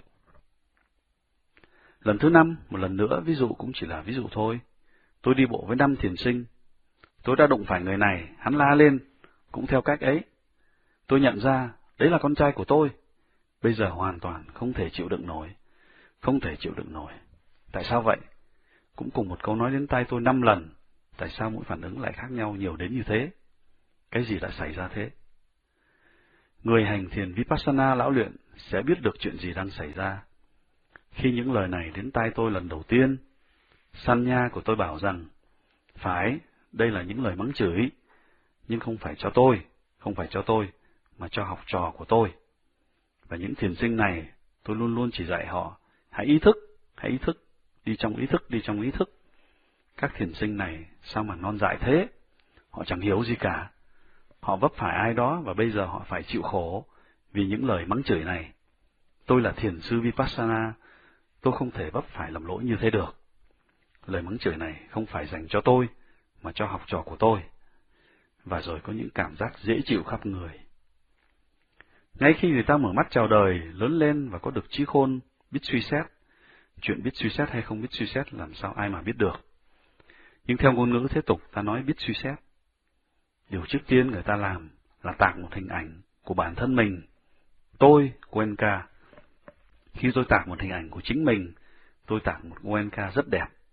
Lần thứ năm, một lần nữa, ví dụ cũng chỉ là ví dụ thôi. Tôi đi bộ với năm thiền sinh. Tôi đã đụng phải người này, hắn la lên, cũng theo cách ấy. Tôi nhận ra, đấy là con trai của tôi. Bây giờ hoàn toàn không thể chịu đựng nổi. Không thể chịu đựng nổi. Tại sao vậy? Cũng cùng một câu nói đến tai tôi năm lần. Tại sao mỗi phản ứng lại khác nhau nhiều đến như thế? Cái gì đã xảy ra thế? Người hành thiền Vipassana lão luyện sẽ biết được chuyện gì đang xảy ra. Khi những lời này đến tai tôi lần đầu tiên, Sanya của tôi bảo rằng, phải, đây là những lời mắng chửi, nhưng không phải cho tôi, không phải cho tôi, mà cho học trò của tôi. Và những thiền sinh này, tôi luôn luôn chỉ dạy họ, hãy ý thức, hãy ý thức, đi trong ý thức, đi trong ý thức. Các thiền sinh này sao mà non dại thế? Họ chẳng hiểu gì cả. Họ vấp phải ai đó và bây giờ họ phải chịu khổ vì những lời mắng chửi này. Tôi là thiền sư Vipassana, tôi không thể vấp phải lầm lỗi như thế được. Lời mắng chửi này không phải dành cho tôi, mà cho học trò của tôi. Và rồi có những cảm giác dễ chịu khắp người. Ngay khi người ta mở mắt chào đời, lớn lên và có được trí khôn, biết suy xét, chuyện biết suy xét hay không biết suy xét làm sao ai mà biết được. Nhưng theo ngôn ngữ thế tục ta nói biết suy xét. Điều trước tiên người ta làm là tạc một hình ảnh của bản thân mình. Tôi, Goenka. Khi tôi tạc một hình ảnh của chính mình, tôi tạc một Goenka rất đẹp.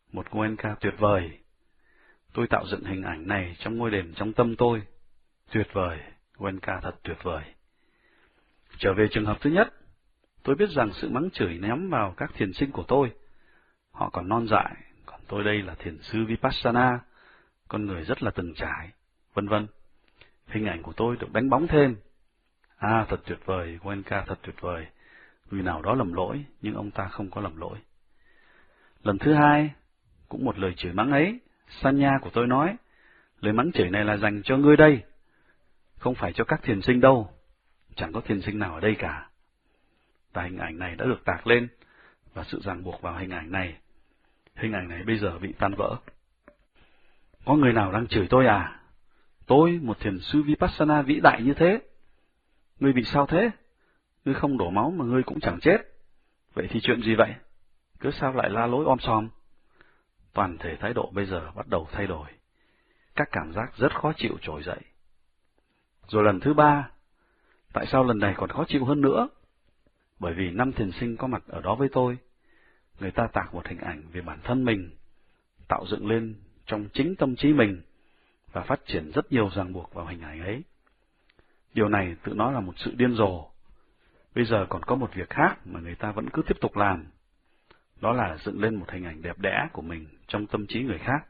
một Goenka tuyệt vời. Tôi tạo dựng hình ảnh này trong ngôi đền trong tâm tôi. Tuyệt vời, Goenka thật tuyệt vời. Trở về trường hợp thứ nhất, tôi biết rằng sự mắng chửi ném vào các thiền sinh của tôi. Họ còn non dại, còn tôi đây là thiền sư Vipassana, con người rất là từng trải, vân vân. Hình ảnh của tôi được đánh bóng thêm. À, thật tuyệt vời, Goenka thật tuyệt vời. Người nào đó lầm lỗi, nhưng ông ta không có lầm lỗi. Lần thứ hai, cũng một lời chửi mắng ấy, Sanya của tôi nói, lời mắng chửi này là dành cho ngươi đây, không phải cho các thiền sinh đâu, chẳng có thiền sinh nào ở đây cả. Và hình ảnh này đã được tạc lên, và sự ràng buộc vào hình ảnh này. Hình ảnh này bây giờ bị tan vỡ. Có người nào đang chửi tôi à? Tôi, một thiền sư Vipassana vĩ đại như thế. Ngươi bị sao thế? Ngươi không đổ máu mà ngươi cũng chẳng chết. Vậy thì chuyện gì vậy? Cứ sao lại la lối om sòm? Toàn thể thái độ bây giờ bắt đầu thay đổi. Các cảm giác rất khó chịu trỗi dậy. Rồi lần thứ ba, tại sao lần này còn khó chịu hơn nữa? Bởi vì năm thiền sinh có mặt ở đó với tôi. Người ta tạc một hình ảnh về bản thân mình, tạo dựng lên trong chính tâm trí mình, và phát triển rất nhiều ràng buộc vào hình ảnh ấy. Điều này tự nó là một sự điên rồ. Bây giờ còn có một việc khác mà người ta vẫn cứ tiếp tục làm. Đó là dựng lên một hình ảnh đẹp đẽ của mình trong tâm trí người khác.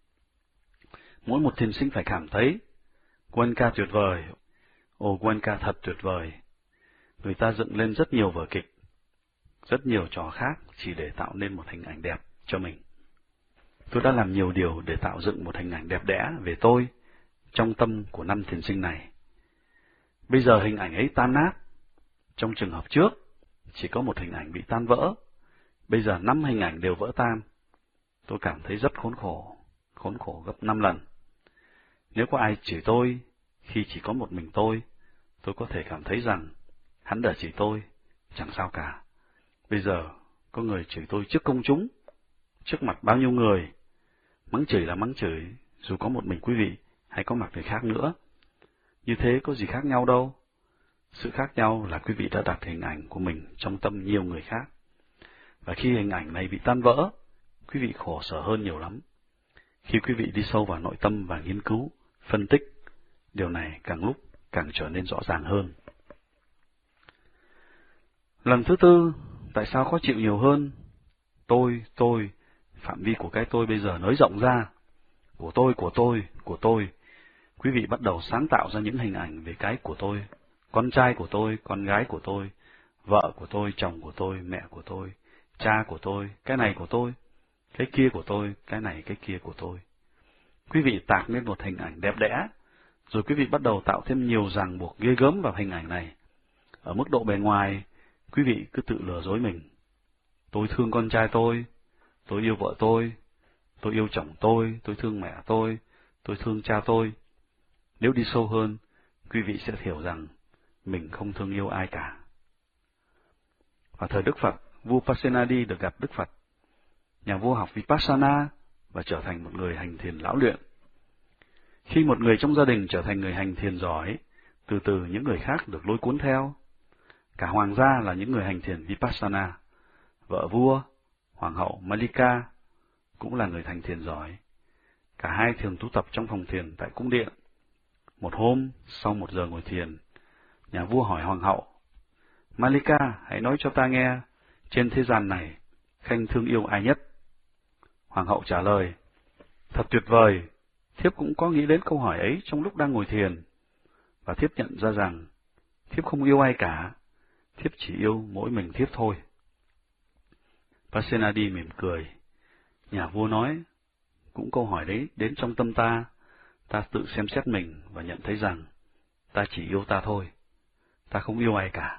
Mỗi một thiền sinh phải cảm thấy, Goenka tuyệt vời, ồ Goenka thật tuyệt vời. Người ta dựng lên rất nhiều vở kịch, rất nhiều trò khác chỉ để tạo nên một hình ảnh đẹp cho mình. Tôi đã làm nhiều điều để tạo dựng một hình ảnh đẹp đẽ về tôi trong tâm của năm thiền sinh này. Bây giờ hình ảnh ấy tan nát. Trong trường hợp trước, chỉ có một hình ảnh bị tan vỡ. Bây giờ năm hình ảnh đều vỡ tan. Tôi cảm thấy rất khốn khổ, khốn khổ gấp năm lần. Nếu có ai chửi tôi, khi chỉ có một mình tôi, tôi có thể cảm thấy rằng hắn đã chửi tôi, chẳng sao cả. Bây giờ, có người chửi tôi trước công chúng, trước mặt bao nhiêu người. Mắng chửi là mắng chửi, dù có một mình quý vị, hay có mặt người khác nữa. Như thế có gì khác nhau đâu. Sự khác nhau là quý vị đã đặt hình ảnh của mình trong tâm nhiều người khác. Và khi hình ảnh này bị tan vỡ, quý vị khổ sở hơn nhiều lắm. Khi quý vị đi sâu vào nội tâm và nghiên cứu, phân tích, điều này càng lúc càng trở nên rõ ràng hơn. Lần thứ tư, tại sao khó chịu nhiều hơn? Tôi, tôi, phạm vi của cái tôi bây giờ nới rộng ra. Của tôi, của tôi, của tôi. Quý vị bắt đầu sáng tạo ra những hình ảnh về cái của tôi. Con trai của tôi, con gái của tôi, vợ của tôi, chồng của tôi, mẹ của tôi, cha của tôi, cái này của tôi, cái kia của tôi, cái này, cái kia của tôi. Quý vị tạc lên một hình ảnh đẹp đẽ, rồi quý vị bắt đầu tạo thêm nhiều ràng buộc ghê gớm vào hình ảnh này. Ở mức độ bề ngoài, quý vị cứ tự lừa dối mình. Tôi thương con trai tôi, tôi yêu vợ tôi, tôi yêu chồng tôi, tôi thương mẹ tôi, tôi thương cha tôi. Nếu đi sâu hơn, quý vị sẽ hiểu rằng mình không thương yêu ai cả. Vào thời Đức Phật, vua Pasenadi được gặp Đức Phật. Nhà vua học Vipassana và trở thành một người hành thiền lão luyện. Khi một người trong gia đình trở thành người hành thiền giỏi, từ từ những người khác được lôi cuốn theo. Cả hoàng gia là những người hành thiền Vipassana. Vợ vua, hoàng hậu Malika cũng là người hành thiền giỏi. Cả hai thường tu tập trong phòng thiền tại cung điện. Một hôm, sau một giờ ngồi thiền, nhà vua hỏi hoàng hậu, Malika, hãy nói cho ta nghe, trên thế gian này, Khanh thương yêu ai nhất? Hoàng hậu trả lời, thật tuyệt vời, thiếp cũng có nghĩ đến câu hỏi ấy trong lúc đang ngồi thiền, và thiếp nhận ra rằng, thiếp không yêu ai cả, thiếp chỉ yêu mỗi mình thiếp thôi. Pasenadi mỉm cười, nhà vua nói, cũng câu hỏi đấy đến trong tâm ta, ta tự xem xét mình và nhận thấy rằng, ta chỉ yêu ta thôi, ta không yêu ai cả.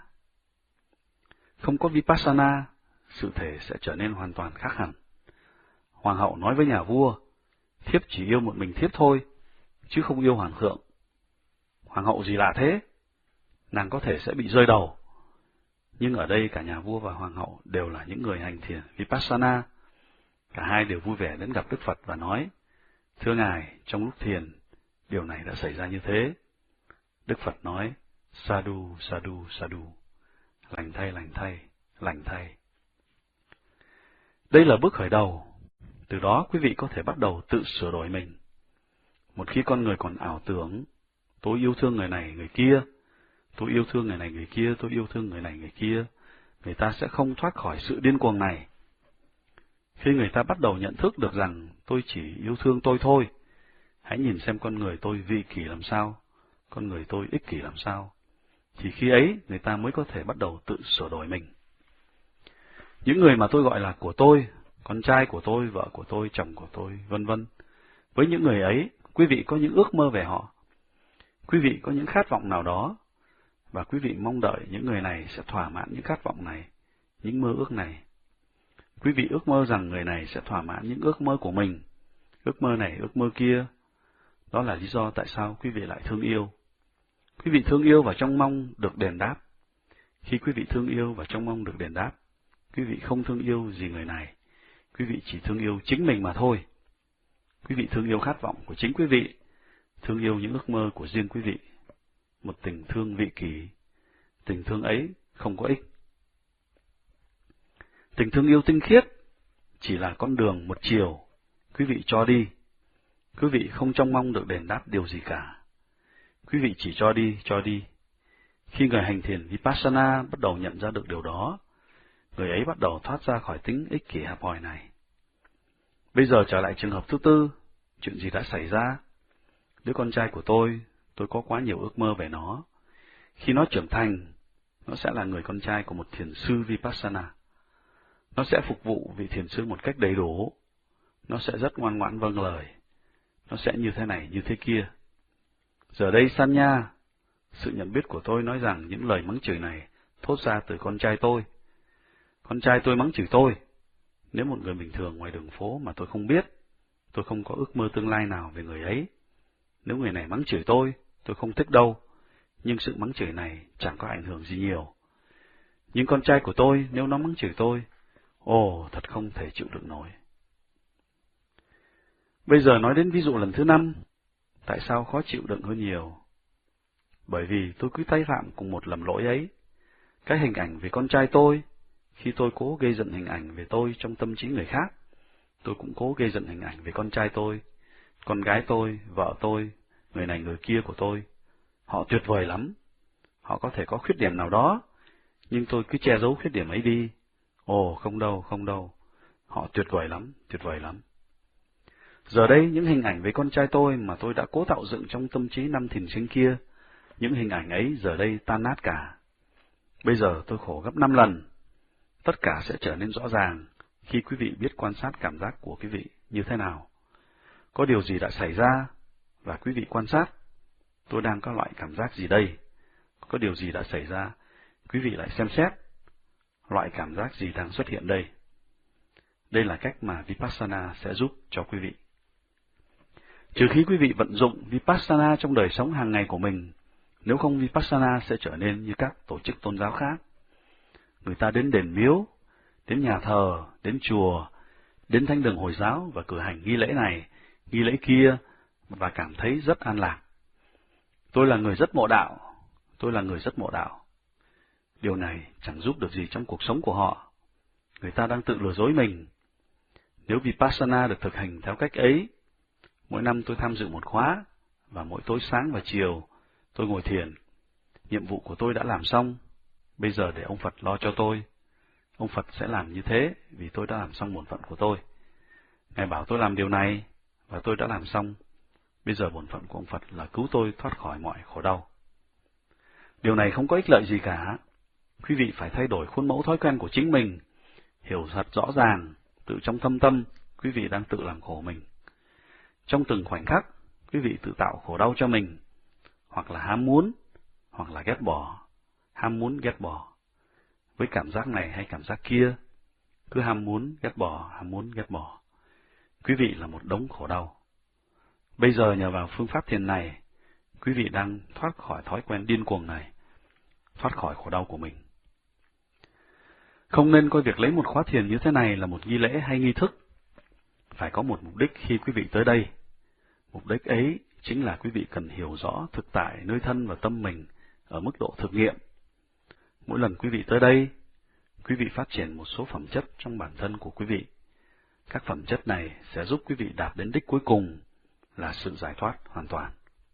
Không có Vipassana, sự thể sẽ trở nên hoàn toàn khác hẳn. Hoàng hậu nói với nhà vua, thiếp chỉ yêu một mình thiếp thôi, chứ không yêu hoàng thượng. Hoàng hậu gì lạ thế? Nàng có thể sẽ bị rơi đầu. Nhưng ở đây cả nhà vua và hoàng hậu đều là những người hành thiền Vipassana. Cả hai đều vui vẻ đến gặp Đức Phật và nói, thưa Ngài, trong lúc thiền, điều này đã xảy ra như thế. Đức Phật nói, Sadhu, Sadhu, Sadhu, lành thay, lành thay, lành thay. Đây là bước khởi đầu. Từ đó quý vị có thể bắt đầu tự sửa đổi mình. Một khi con người còn ảo tưởng, tôi yêu thương người này người kia, tôi yêu thương người này người kia, tôi yêu thương người này người kia, người ta sẽ không thoát khỏi sự điên cuồng này. Khi người ta bắt đầu nhận thức được rằng tôi chỉ yêu thương tôi thôi, hãy nhìn xem con người tôi vị kỷ làm sao, con người tôi ích kỷ làm sao, thì khi ấy người ta mới có thể bắt đầu tự sửa đổi mình. Những người mà tôi gọi là của tôi, con trai của tôi, vợ của tôi, chồng của tôi, vân vân, với những người ấy, quý vị có những ước mơ về họ. Quý vị có những khát vọng nào đó, và quý vị mong đợi những người này sẽ thỏa mãn những khát vọng này, những mơ ước này. Quý vị ước mơ rằng người này sẽ thỏa mãn những ước mơ của mình, ước mơ này, ước mơ kia. Đó là lý do tại sao quý vị lại thương yêu. Quý vị thương yêu và trông mong được đền đáp. Khi quý vị thương yêu và trông mong được đền đáp, quý vị không thương yêu gì người này, quý vị chỉ thương yêu chính mình mà thôi. Quý vị thương yêu khát vọng của chính quý vị, thương yêu những ước mơ của riêng quý vị. Một tình thương vị kỷ, tình thương ấy không có ích. Tình thương yêu tinh khiết chỉ là con đường một chiều, quý vị cho đi. Quý vị không trông mong được đền đáp điều gì cả. Quý vị chỉ cho đi, cho đi. Khi người hành thiền Vipassana bắt đầu nhận ra được điều đó, người ấy bắt đầu thoát ra khỏi tính ích kỷ hẹp hòi này. Bây giờ trở lại trường hợp thứ tư, chuyện gì đã xảy ra? Đứa con trai của tôi, tôi có quá nhiều ước mơ về nó. Khi nó trưởng thành, nó sẽ là người con trai của một thiền sư Vipassana. Nó sẽ phục vụ vị thiền sư một cách đầy đủ. Nó sẽ rất ngoan ngoãn vâng lời. Nó sẽ như thế này, như thế kia. Giờ đây Sanya, sự nhận biết của tôi nói rằng những lời mắng chửi này thốt ra từ con trai tôi. Con trai tôi mắng chửi tôi. Nếu một người bình thường ngoài đường phố mà tôi không biết, tôi không có ước mơ tương lai nào về người ấy. Nếu người này mắng chửi tôi, tôi không thích đâu, nhưng sự mắng chửi này chẳng có ảnh hưởng gì nhiều. Nhưng con trai của tôi, nếu nó mắng chửi tôi, ồ, thật không thể chịu đựng nổi. Bây giờ nói đến ví dụ lần thứ năm, tại sao khó chịu đựng hơn nhiều? Bởi vì tôi cứ tái phạm cùng một lầm lỗi ấy. Cái hình ảnh về con trai tôi, khi tôi cố gây dựng hình ảnh về tôi trong tâm trí người khác, tôi cũng cố gây dựng hình ảnh về con trai tôi, con gái tôi, vợ tôi, người này người kia của tôi. Họ tuyệt vời lắm. Họ có thể có khuyết điểm nào đó, nhưng tôi cứ che giấu khuyết điểm ấy đi. Ồ, không đâu, không đâu. Họ tuyệt vời lắm, tuyệt vời lắm. Giờ đây, những hình ảnh về con trai tôi mà tôi đã cố tạo dựng trong tâm trí năm thiền sinh kia, những hình ảnh ấy giờ đây tan nát cả. Bây giờ tôi khổ gấp năm lần. Tất cả sẽ trở nên rõ ràng khi quý vị biết quan sát cảm giác của quý vị như thế nào. Có điều gì đã xảy ra, và quý vị quan sát, tôi đang có loại cảm giác gì đây? Có điều gì đã xảy ra, quý vị lại xem xét, loại cảm giác gì đang xuất hiện đây? Đây là cách mà Vipassana sẽ giúp cho quý vị. Trừ khi quý vị vận dụng Vipassana trong đời sống hàng ngày của mình, nếu không Vipassana sẽ trở nên như các tổ chức tôn giáo khác. Người ta đến đền miếu, đến nhà thờ, đến chùa, đến thánh đường Hồi giáo và cử hành nghi lễ này, nghi lễ kia, và cảm thấy rất an lạc. Tôi là người rất mộ đạo, tôi là người rất mộ đạo. Điều này chẳng giúp được gì trong cuộc sống của họ. Người ta đang tự lừa dối mình. Nếu Vipassana được thực hành theo cách ấy, mỗi năm tôi tham dự một khóa, và mỗi tối sáng và chiều tôi ngồi thiền. Nhiệm vụ của tôi đã làm xong, bây giờ để ông Phật lo cho tôi. Ông Phật sẽ làm như thế vì tôi đã làm xong bổn phận của tôi. Ngài bảo tôi làm điều này, và tôi đã làm xong. Bây giờ bổn phận của ông Phật là cứu tôi thoát khỏi mọi khổ đau. Điều này không có ích lợi gì cả. Quý vị phải thay đổi khuôn mẫu thói quen của chính mình, hiểu thật rõ ràng, tự trong thâm tâm, quý vị đang tự làm khổ mình. Trong từng khoảnh khắc, quý vị tự tạo khổ đau cho mình, hoặc là ham muốn, hoặc là ghét bỏ, ham muốn ghét bỏ. Với cảm giác này hay cảm giác kia, cứ ham muốn, ghét bỏ, ham muốn, ghét bỏ. Quý vị là một đống khổ đau. Bây giờ nhờ vào phương pháp thiền này, quý vị đang thoát khỏi thói quen điên cuồng này, thoát khỏi khổ đau của mình. Không nên coi việc lấy một khóa thiền như thế này là một nghi lễ hay nghi thức. Phải có một mục đích khi quý vị tới đây. Mục đích ấy chính là quý vị cần hiểu rõ thực tại nơi thân và tâm mình ở mức độ thực nghiệm. Mỗi lần quý vị tới đây, quý vị phát triển một số phẩm chất trong bản thân của quý vị. Các phẩm chất này sẽ giúp quý vị đạt đến đích cuối cùng là sự giải thoát hoàn toàn.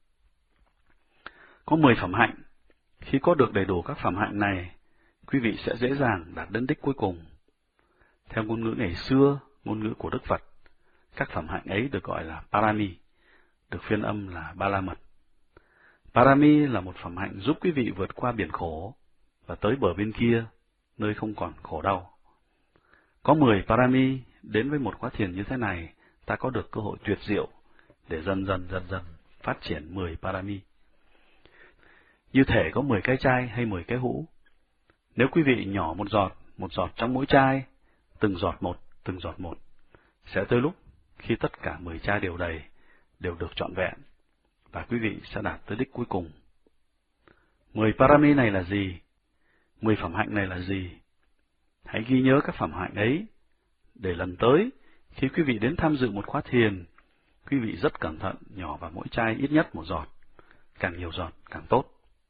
Có mười phẩm hạnh. Khi có được đầy đủ các phẩm hạnh này, quý vị sẽ dễ dàng đạt đến đích cuối cùng. Theo ngôn ngữ ngày xưa, ngôn ngữ của Đức Phật, các phẩm hạnh ấy được gọi là Parami, được phiên âm là Ba La Mật. Parami là một phẩm hạnh giúp quý vị vượt qua biển khổ và tới bờ bên kia, nơi không còn khổ đau. Có mười Parami, đến với một khóa thiền như thế này, ta có được cơ hội tuyệt diệu để dần dần dần dần phát triển mười Parami. Như thể có mười cái chai hay mười cái hũ. Nếu quý vị nhỏ một giọt, một giọt trong mỗi chai, từng giọt một, từng giọt một, sẽ tới lúc khi tất cả mười chai đều đầy, đều được trọn vẹn, và quý vị sẽ đạt tới đích cuối cùng. Mười Parami này là gì? Mười phẩm hạnh này là gì? Hãy ghi nhớ các phẩm hạnh ấy, để lần tới, khi quý vị đến tham dự một khóa thiền, quý vị rất cẩn thận nhỏ vào mỗi chai ít nhất một giọt, càng nhiều giọt càng tốt.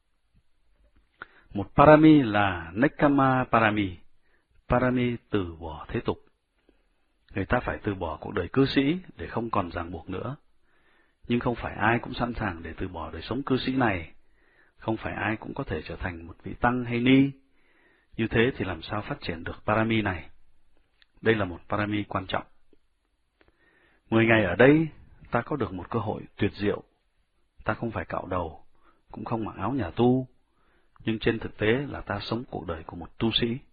Một Parami là Nekkhamma Parami, Parami từ bỏ thế tục. Người ta phải từ bỏ cuộc đời cư sĩ để không còn ràng buộc nữa. Nhưng không phải ai cũng sẵn sàng để từ bỏ đời sống cư sĩ này. Không phải ai cũng có thể trở thành một vị tăng hay ni. Như thế thì làm sao phát triển được Parami này? Đây là một Parami quan trọng. Mười ngày ở đây, ta có được một cơ hội tuyệt diệu. Ta không phải cạo đầu, cũng không mặc áo nhà tu, nhưng trên thực tế là ta sống cuộc đời của một tu sĩ.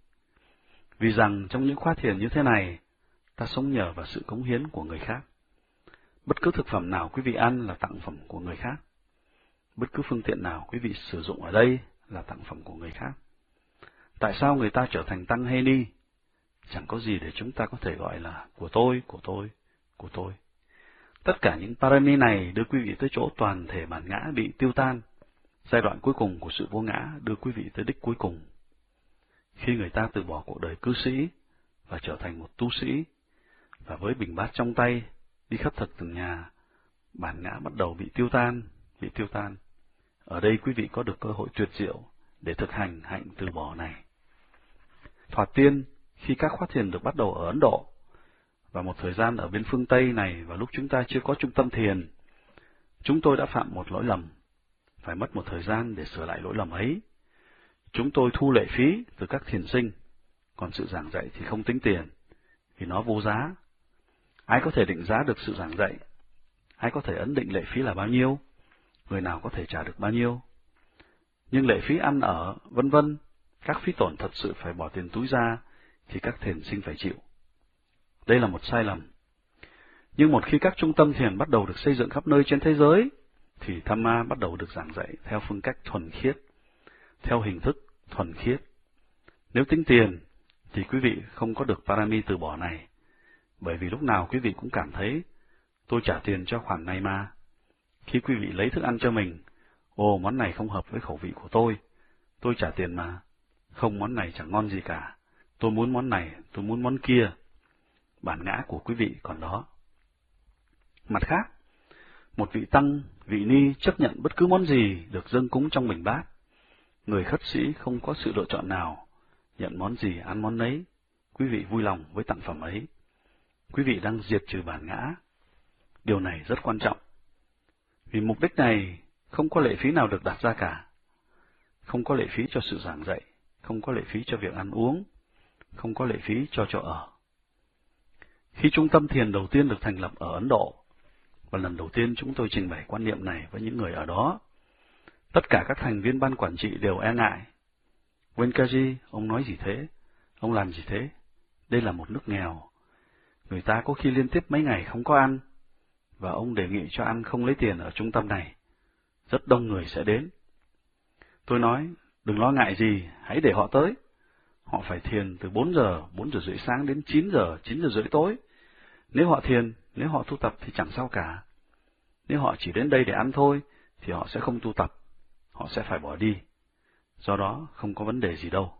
Vì rằng trong những khóa thiền như thế này, ta sống nhờ vào sự cống hiến của người khác. Bất cứ thực phẩm nào quý vị ăn là tặng phẩm của người khác. Bất cứ phương tiện nào quý vị sử dụng ở đây là tặng phẩm của người khác. Tại sao người ta trở thành tăng hay ni? Chẳng có gì để chúng ta có thể gọi là của tôi, của tôi, của tôi. Tất cả những Parami này đưa quý vị tới chỗ toàn thể bản ngã bị tiêu tan. Giai đoạn cuối cùng của sự vô ngã đưa quý vị tới đích cuối cùng. Khi người ta từ bỏ cuộc đời cư sĩ và trở thành một tu sĩ, và với bình bát trong tay đi khất thực từng nhà, bản ngã bắt đầu bị tiêu tan, bị tiêu tan. Ở đây quý vị có được cơ hội tuyệt diệu để thực hành hạnh từ bỏ này. Thoạt tiên, khi các khóa thiền được bắt đầu ở Ấn Độ, và một thời gian ở bên phương Tây này vào lúc chúng ta chưa có trung tâm thiền, chúng tôi đã phạm một lỗi lầm, phải mất một thời gian để sửa lại lỗi lầm ấy. Chúng tôi thu lệ phí từ các thiền sinh, còn sự giảng dạy thì không tính tiền, vì nó vô giá. Ai có thể định giá được sự giảng dạy? Ai có thể ấn định lệ phí là bao nhiêu? Người nào có thể trả được bao nhiêu? Nhưng lệ phí ăn ở, vân vân, các phí tổn thật sự phải bỏ tiền túi ra, thì các thiền sinh phải chịu. Đây là một sai lầm. Nhưng một khi các trung tâm thiền bắt đầu được xây dựng khắp nơi trên thế giới, thì Dhamma bắt đầu được giảng dạy theo phương cách thuần khiết, theo hình thức thuần khiết. Nếu tính tiền, thì quý vị không có được Parami từ bỏ này, bởi vì lúc nào quý vị cũng cảm thấy, tôi trả tiền cho khoản này mà. Khi quý vị lấy thức ăn cho mình, ồ, món này không hợp với khẩu vị của tôi, tôi trả tiền mà, không, món này chẳng ngon gì cả, tôi muốn món này, tôi muốn món kia. Bản ngã của quý vị còn đó. Mặt khác, một vị tăng, vị ni chấp nhận bất cứ món gì được dâng cúng trong bình bát. Người khất sĩ không có sự lựa chọn nào, nhận món gì ăn món nấy, quý vị vui lòng với tặng phẩm ấy. Quý vị đang diệt trừ bản ngã. Điều này rất quan trọng. Vì mục đích này, không có lệ phí nào được đặt ra cả. Không có lệ phí cho sự giảng dạy, không có lệ phí cho việc ăn uống, không có lệ phí cho chỗ ở. Khi trung tâm thiền đầu tiên được thành lập ở Ấn Độ, và lần đầu tiên chúng tôi trình bày quan niệm này với những người ở đó, tất cả các thành viên ban quản trị đều e ngại. Wenkaji, ông nói gì thế? Ông làm gì thế? Đây là một nước nghèo. Người ta có khi liên tiếp mấy ngày không có ăn, và ông đề nghị cho ăn không lấy tiền ở trung tâm này. Rất đông người sẽ đến. Tôi nói, đừng lo ngại gì, hãy để họ tới. Họ phải thiền từ bốn giờ, bốn giờ rưỡi sáng đến chín giờ, chín giờ rưỡi tối. Nếu họ thiền, nếu họ tu tập thì chẳng sao cả. Nếu họ chỉ đến đây để ăn thôi, thì họ sẽ không tu tập. Họ sẽ phải bỏ đi. Do đó, không có vấn đề gì đâu.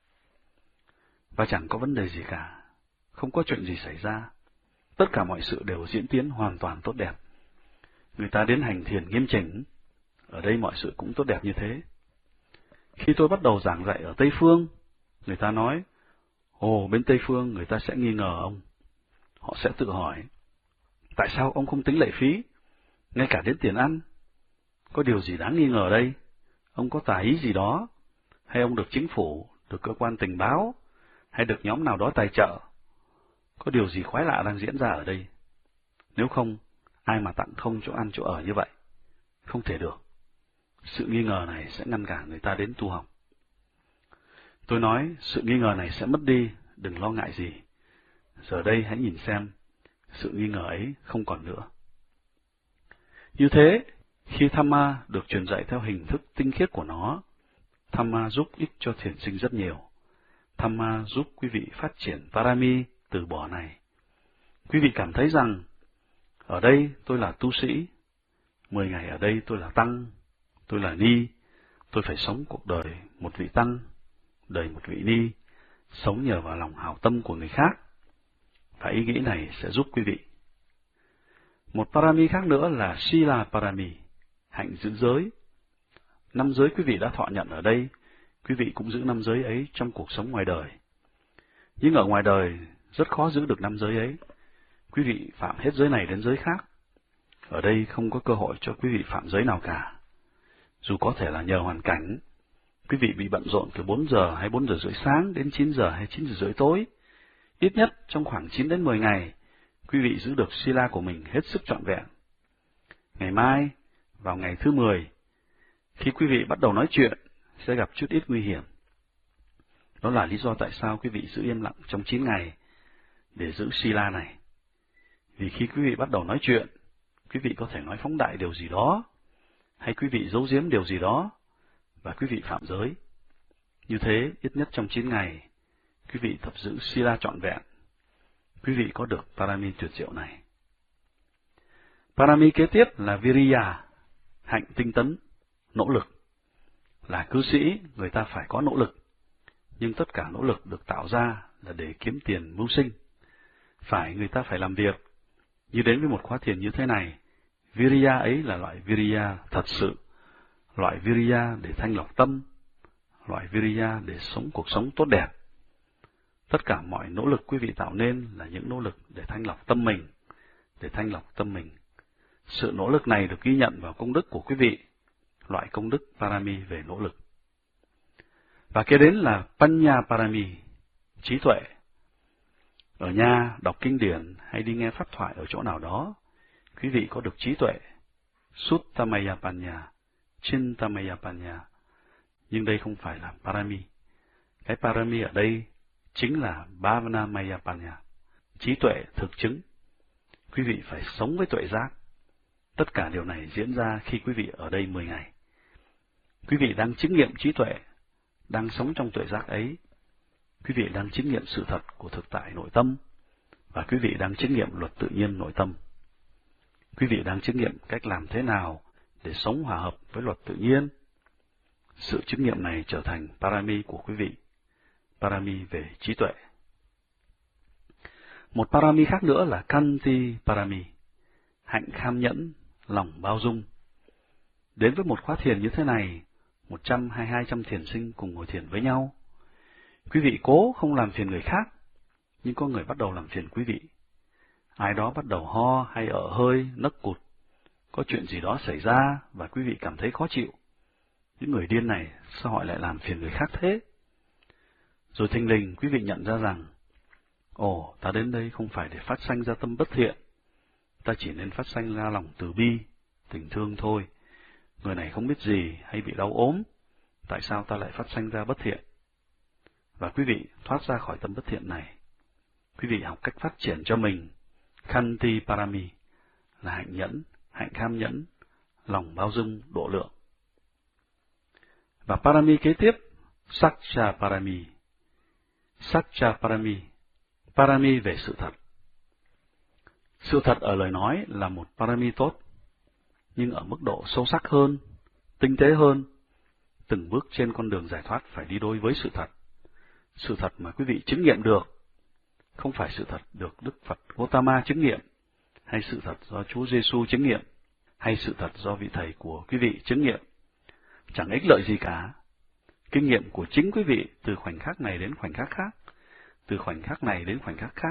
Và chẳng có vấn đề gì cả. Không có chuyện gì xảy ra. Tất cả mọi sự đều diễn tiến hoàn toàn tốt đẹp. Người ta đến hành thiền nghiêm chỉnh. Ở đây mọi sự cũng tốt đẹp như thế. Khi tôi bắt đầu giảng dạy ở Tây Phương, người ta nói, ồ, bên Tây Phương người ta sẽ nghi ngờ ông. Họ sẽ tự hỏi, tại sao ông không tính lệ phí, ngay cả đến tiền ăn? Có điều gì đáng nghi ngờ đây? Ông có tà ý gì đó? Hay ông được chính phủ, được cơ quan tình báo, hay được nhóm nào đó tài trợ? Có điều gì quái lạ đang diễn ra ở đây? Nếu không, ai mà tặng không chỗ ăn chỗ ở như vậy? Không thể được. Sự nghi ngờ này sẽ ngăn cản người ta đến tu học. Tôi nói, sự nghi ngờ này sẽ mất đi, đừng lo ngại gì. Giờ đây hãy nhìn xem, sự nghi ngờ ấy không còn nữa. Như thế, khi Dhamma được truyền dạy theo hình thức tinh khiết của nó, Dhamma giúp ích cho thiền sinh rất nhiều. Dhamma giúp quý vị phát triển Parami từ bỏ này. Quý vị cảm thấy rằng, ở đây tôi là tu sĩ, mười ngày ở đây tôi là tăng, tôi là ni, tôi phải sống cuộc đời một vị tăng, đời một vị ni, sống nhờ vào lòng hảo tâm của người khác. Và ý nghĩ này sẽ giúp quý vị. Một Parami khác nữa là Sila Parami, hạnh giữ giới. Năm giới quý vị đã thọ nhận ở đây, quý vị cũng giữ năm giới ấy trong cuộc sống ngoài đời. Nhưng ở ngoài đời, rất khó giữ được năm giới ấy. Quý vị phạm hết giới này đến giới khác. Ở đây không có cơ hội cho quý vị phạm giới nào cả. Dù có thể là nhờ hoàn cảnh, quý vị bị bận rộn từ bốn giờ hay bốn giờ rưỡi sáng đến chín giờ hay chín giờ rưỡi tối. Ít nhất trong khoảng chín đến mười ngày, quý vị giữ được Sila của mình hết sức trọn vẹn. Ngày mai, vào ngày thứ mười, khi quý vị bắt đầu nói chuyện, sẽ gặp chút ít nguy hiểm. Đó là lý do tại sao quý vị giữ im lặng trong chín ngày để giữ Sila này. Vì khi quý vị bắt đầu nói chuyện, quý vị có thể nói phóng đại điều gì đó, hay quý vị giấu giếm điều gì đó, và quý vị phạm giới. Như thế, ít nhất trong chín ngày, quý vị tập giữ Sila trọn vẹn. Quý vị có được Parami tuyệt diệu này. Parami kế tiếp là Viriya, hạnh tinh tấn, nỗ lực. Là cư sĩ, người ta phải có nỗ lực. Nhưng tất cả nỗ lực được tạo ra là để kiếm tiền mưu sinh. Phải, người ta phải làm việc. Như đến với một khóa thiền như thế này, Viriya ấy là loại Viriya thật sự, loại Viriya để thanh lọc tâm, loại Viriya để sống cuộc sống tốt đẹp. Tất cả mọi nỗ lực quý vị tạo nên là những nỗ lực để thanh lọc tâm mình, để thanh lọc tâm mình. Sự nỗ lực này được ghi nhận vào công đức của quý vị, loại công đức Parami về nỗ lực. Và kế đến là Panya Parami, trí tuệ. Ở nhà, đọc kinh điển hay đi nghe pháp thoại ở chỗ nào đó, quý vị có được trí tuệ, Suttamaya Panya, Chintamaya Panya. Nhưng đây không phải là Parami. Cái Parami ở đây chính là Bhavanamaya Panya, trí tuệ thực chứng. Quý vị phải sống với tuệ giác. Tất cả điều này diễn ra khi quý vị ở đây mười ngày. Quý vị đang chứng nghiệm trí tuệ, đang sống trong tuệ giác ấy. Quý vị đang chứng nghiệm sự thật của thực tại nội tâm, và quý vị đang chứng nghiệm luật tự nhiên nội tâm. Quý vị đang chứng nghiệm cách làm thế nào để sống hòa hợp với luật tự nhiên. Sự chứng nghiệm này trở thành Parami của quý vị, Parami về trí tuệ. Một Parami khác nữa là Khanti Parami, hạnh kham nhẫn, lòng bao dung. Đến với một khóa thiền như thế này, một trăm hay hai trăm thiền sinh cùng ngồi thiền với nhau. Quý vị cố không làm phiền người khác, nhưng có người bắt đầu làm phiền quý vị. Ai đó bắt đầu ho hay ợ hơi, nấc cụt. Có chuyện gì đó xảy ra và quý vị cảm thấy khó chịu. Những người điên này sao họ lại làm phiền người khác thế? Rồi thình lình quý vị nhận ra rằng, ồ, ta đến đây không phải để phát sanh ra tâm bất thiện. Ta chỉ nên phát sanh ra lòng từ bi, tình thương thôi. Người này không biết gì hay bị đau ốm, tại sao ta lại phát sanh ra bất thiện? Và quý vị thoát ra khỏi tâm bất thiện này. Quý vị học cách phát triển cho mình Khanti Parami, là hạnh nhẫn, hạnh kham nhẫn, lòng bao dung, độ lượng. Và Parami kế tiếp, Satcha Parami. Satcha Parami, Parami về sự thật. Sự thật ở lời nói là một Parami tốt, nhưng ở mức độ sâu sắc hơn, tinh tế hơn, từng bước trên con đường giải thoát phải đi đôi với sự thật. Sự thật mà quý vị chứng nghiệm được, không phải sự thật được Đức Phật Gautama chứng nghiệm, hay sự thật do Chúa Giêsu chứng nghiệm, hay sự thật do vị thầy của quý vị chứng nghiệm. Chẳng ích lợi gì cả. Kinh nghiệm của chính quý vị từ khoảnh khắc này đến khoảnh khắc khác, từ khoảnh khắc này đến khoảnh khắc khác,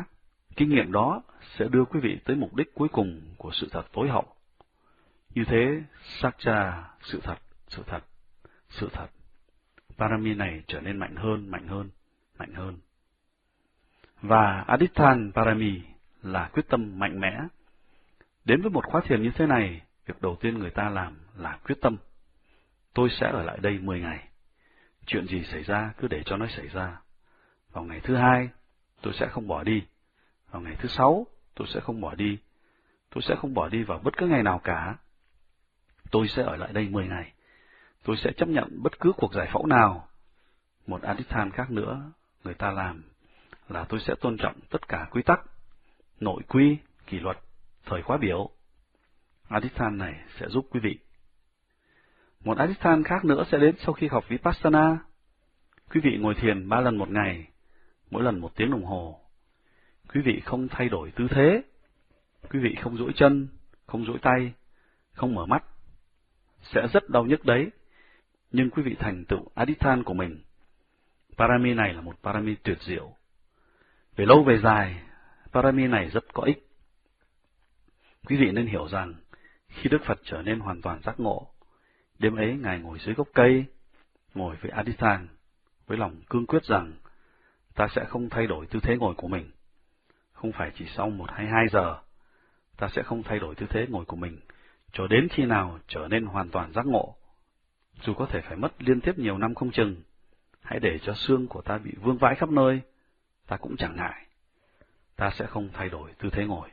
Kinh nghiệm đó sẽ đưa quý vị tới mục đích cuối cùng của sự thật tối hậu. Như thế, Satya, sự thật, sự thật, sự thật. Parami này trở nên mạnh hơn, mạnh hơn, mạnh hơn. Và Adithan Parami là quyết tâm mạnh mẽ. Đến với một khóa thiền như thế này, việc đầu tiên người ta làm là quyết tâm. Tôi sẽ ở lại đây mười ngày. Chuyện gì xảy ra cứ để cho nó xảy ra. Vào ngày thứ hai, tôi sẽ không bỏ đi. Vào ngày thứ sáu, tôi sẽ không bỏ đi. Tôi sẽ không bỏ đi vào bất cứ ngày nào cả. Tôi sẽ ở lại đây mười ngày. Tôi sẽ chấp nhận bất cứ cuộc giải phẫu nào. Một Adithan khác nữa, người ta làm là tôi sẽ tôn trọng tất cả quy tắc, nội quy, kỷ luật, thời khóa biểu. Adithan này sẽ giúp quý vị. Một Adithan khác nữa sẽ đến sau khi học Vipassana. Quý vị ngồi thiền ba lần một ngày, mỗi lần một tiếng đồng hồ. Quý vị không thay đổi tư thế. Quý vị không duỗi chân, không duỗi tay, không mở mắt. Sẽ rất đau nhức đấy, nhưng quý vị thành tựu Adithan của mình. Parami này là một Parami tuyệt diệu. Về lâu về dài, Parami này rất có ích. Quý vị nên hiểu rằng, khi Đức Phật trở nên hoàn toàn giác ngộ, đêm ấy Ngài ngồi dưới gốc cây, ngồi với Adithan, với lòng cương quyết rằng, ta sẽ không thay đổi tư thế ngồi của mình. Không phải chỉ sau một hay hai giờ, ta sẽ không thay đổi tư thế ngồi của mình, cho đến khi nào trở nên hoàn toàn giác ngộ. Dù có thể phải mất liên tiếp nhiều năm không chừng, hãy để cho xương của ta bị vương vãi khắp nơi, ta cũng chẳng ngại. Ta sẽ không thay đổi tư thế ngồi.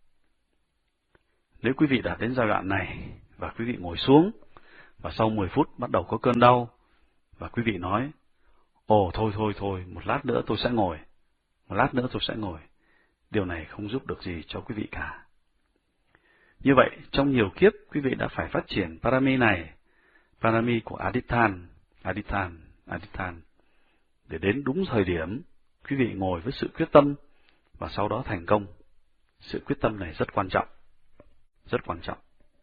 Nếu quý vị đạt đến giai đoạn này, và quý vị ngồi xuống, và sau mười phút bắt đầu có cơn đau, và quý vị nói, ồ thôi thôi thôi, một lát nữa tôi sẽ ngồi, một lát nữa tôi sẽ ngồi. Điều này không giúp được gì cho quý vị cả. Như vậy, trong nhiều kiếp, quý vị đã phải phát triển Parami này, Parami của Adithan, Adithan, Adithan, để đến đúng thời điểm, quý vị ngồi với sự quyết tâm, và sau đó thành công. Sự quyết tâm này rất quan trọng, rất quan trọng.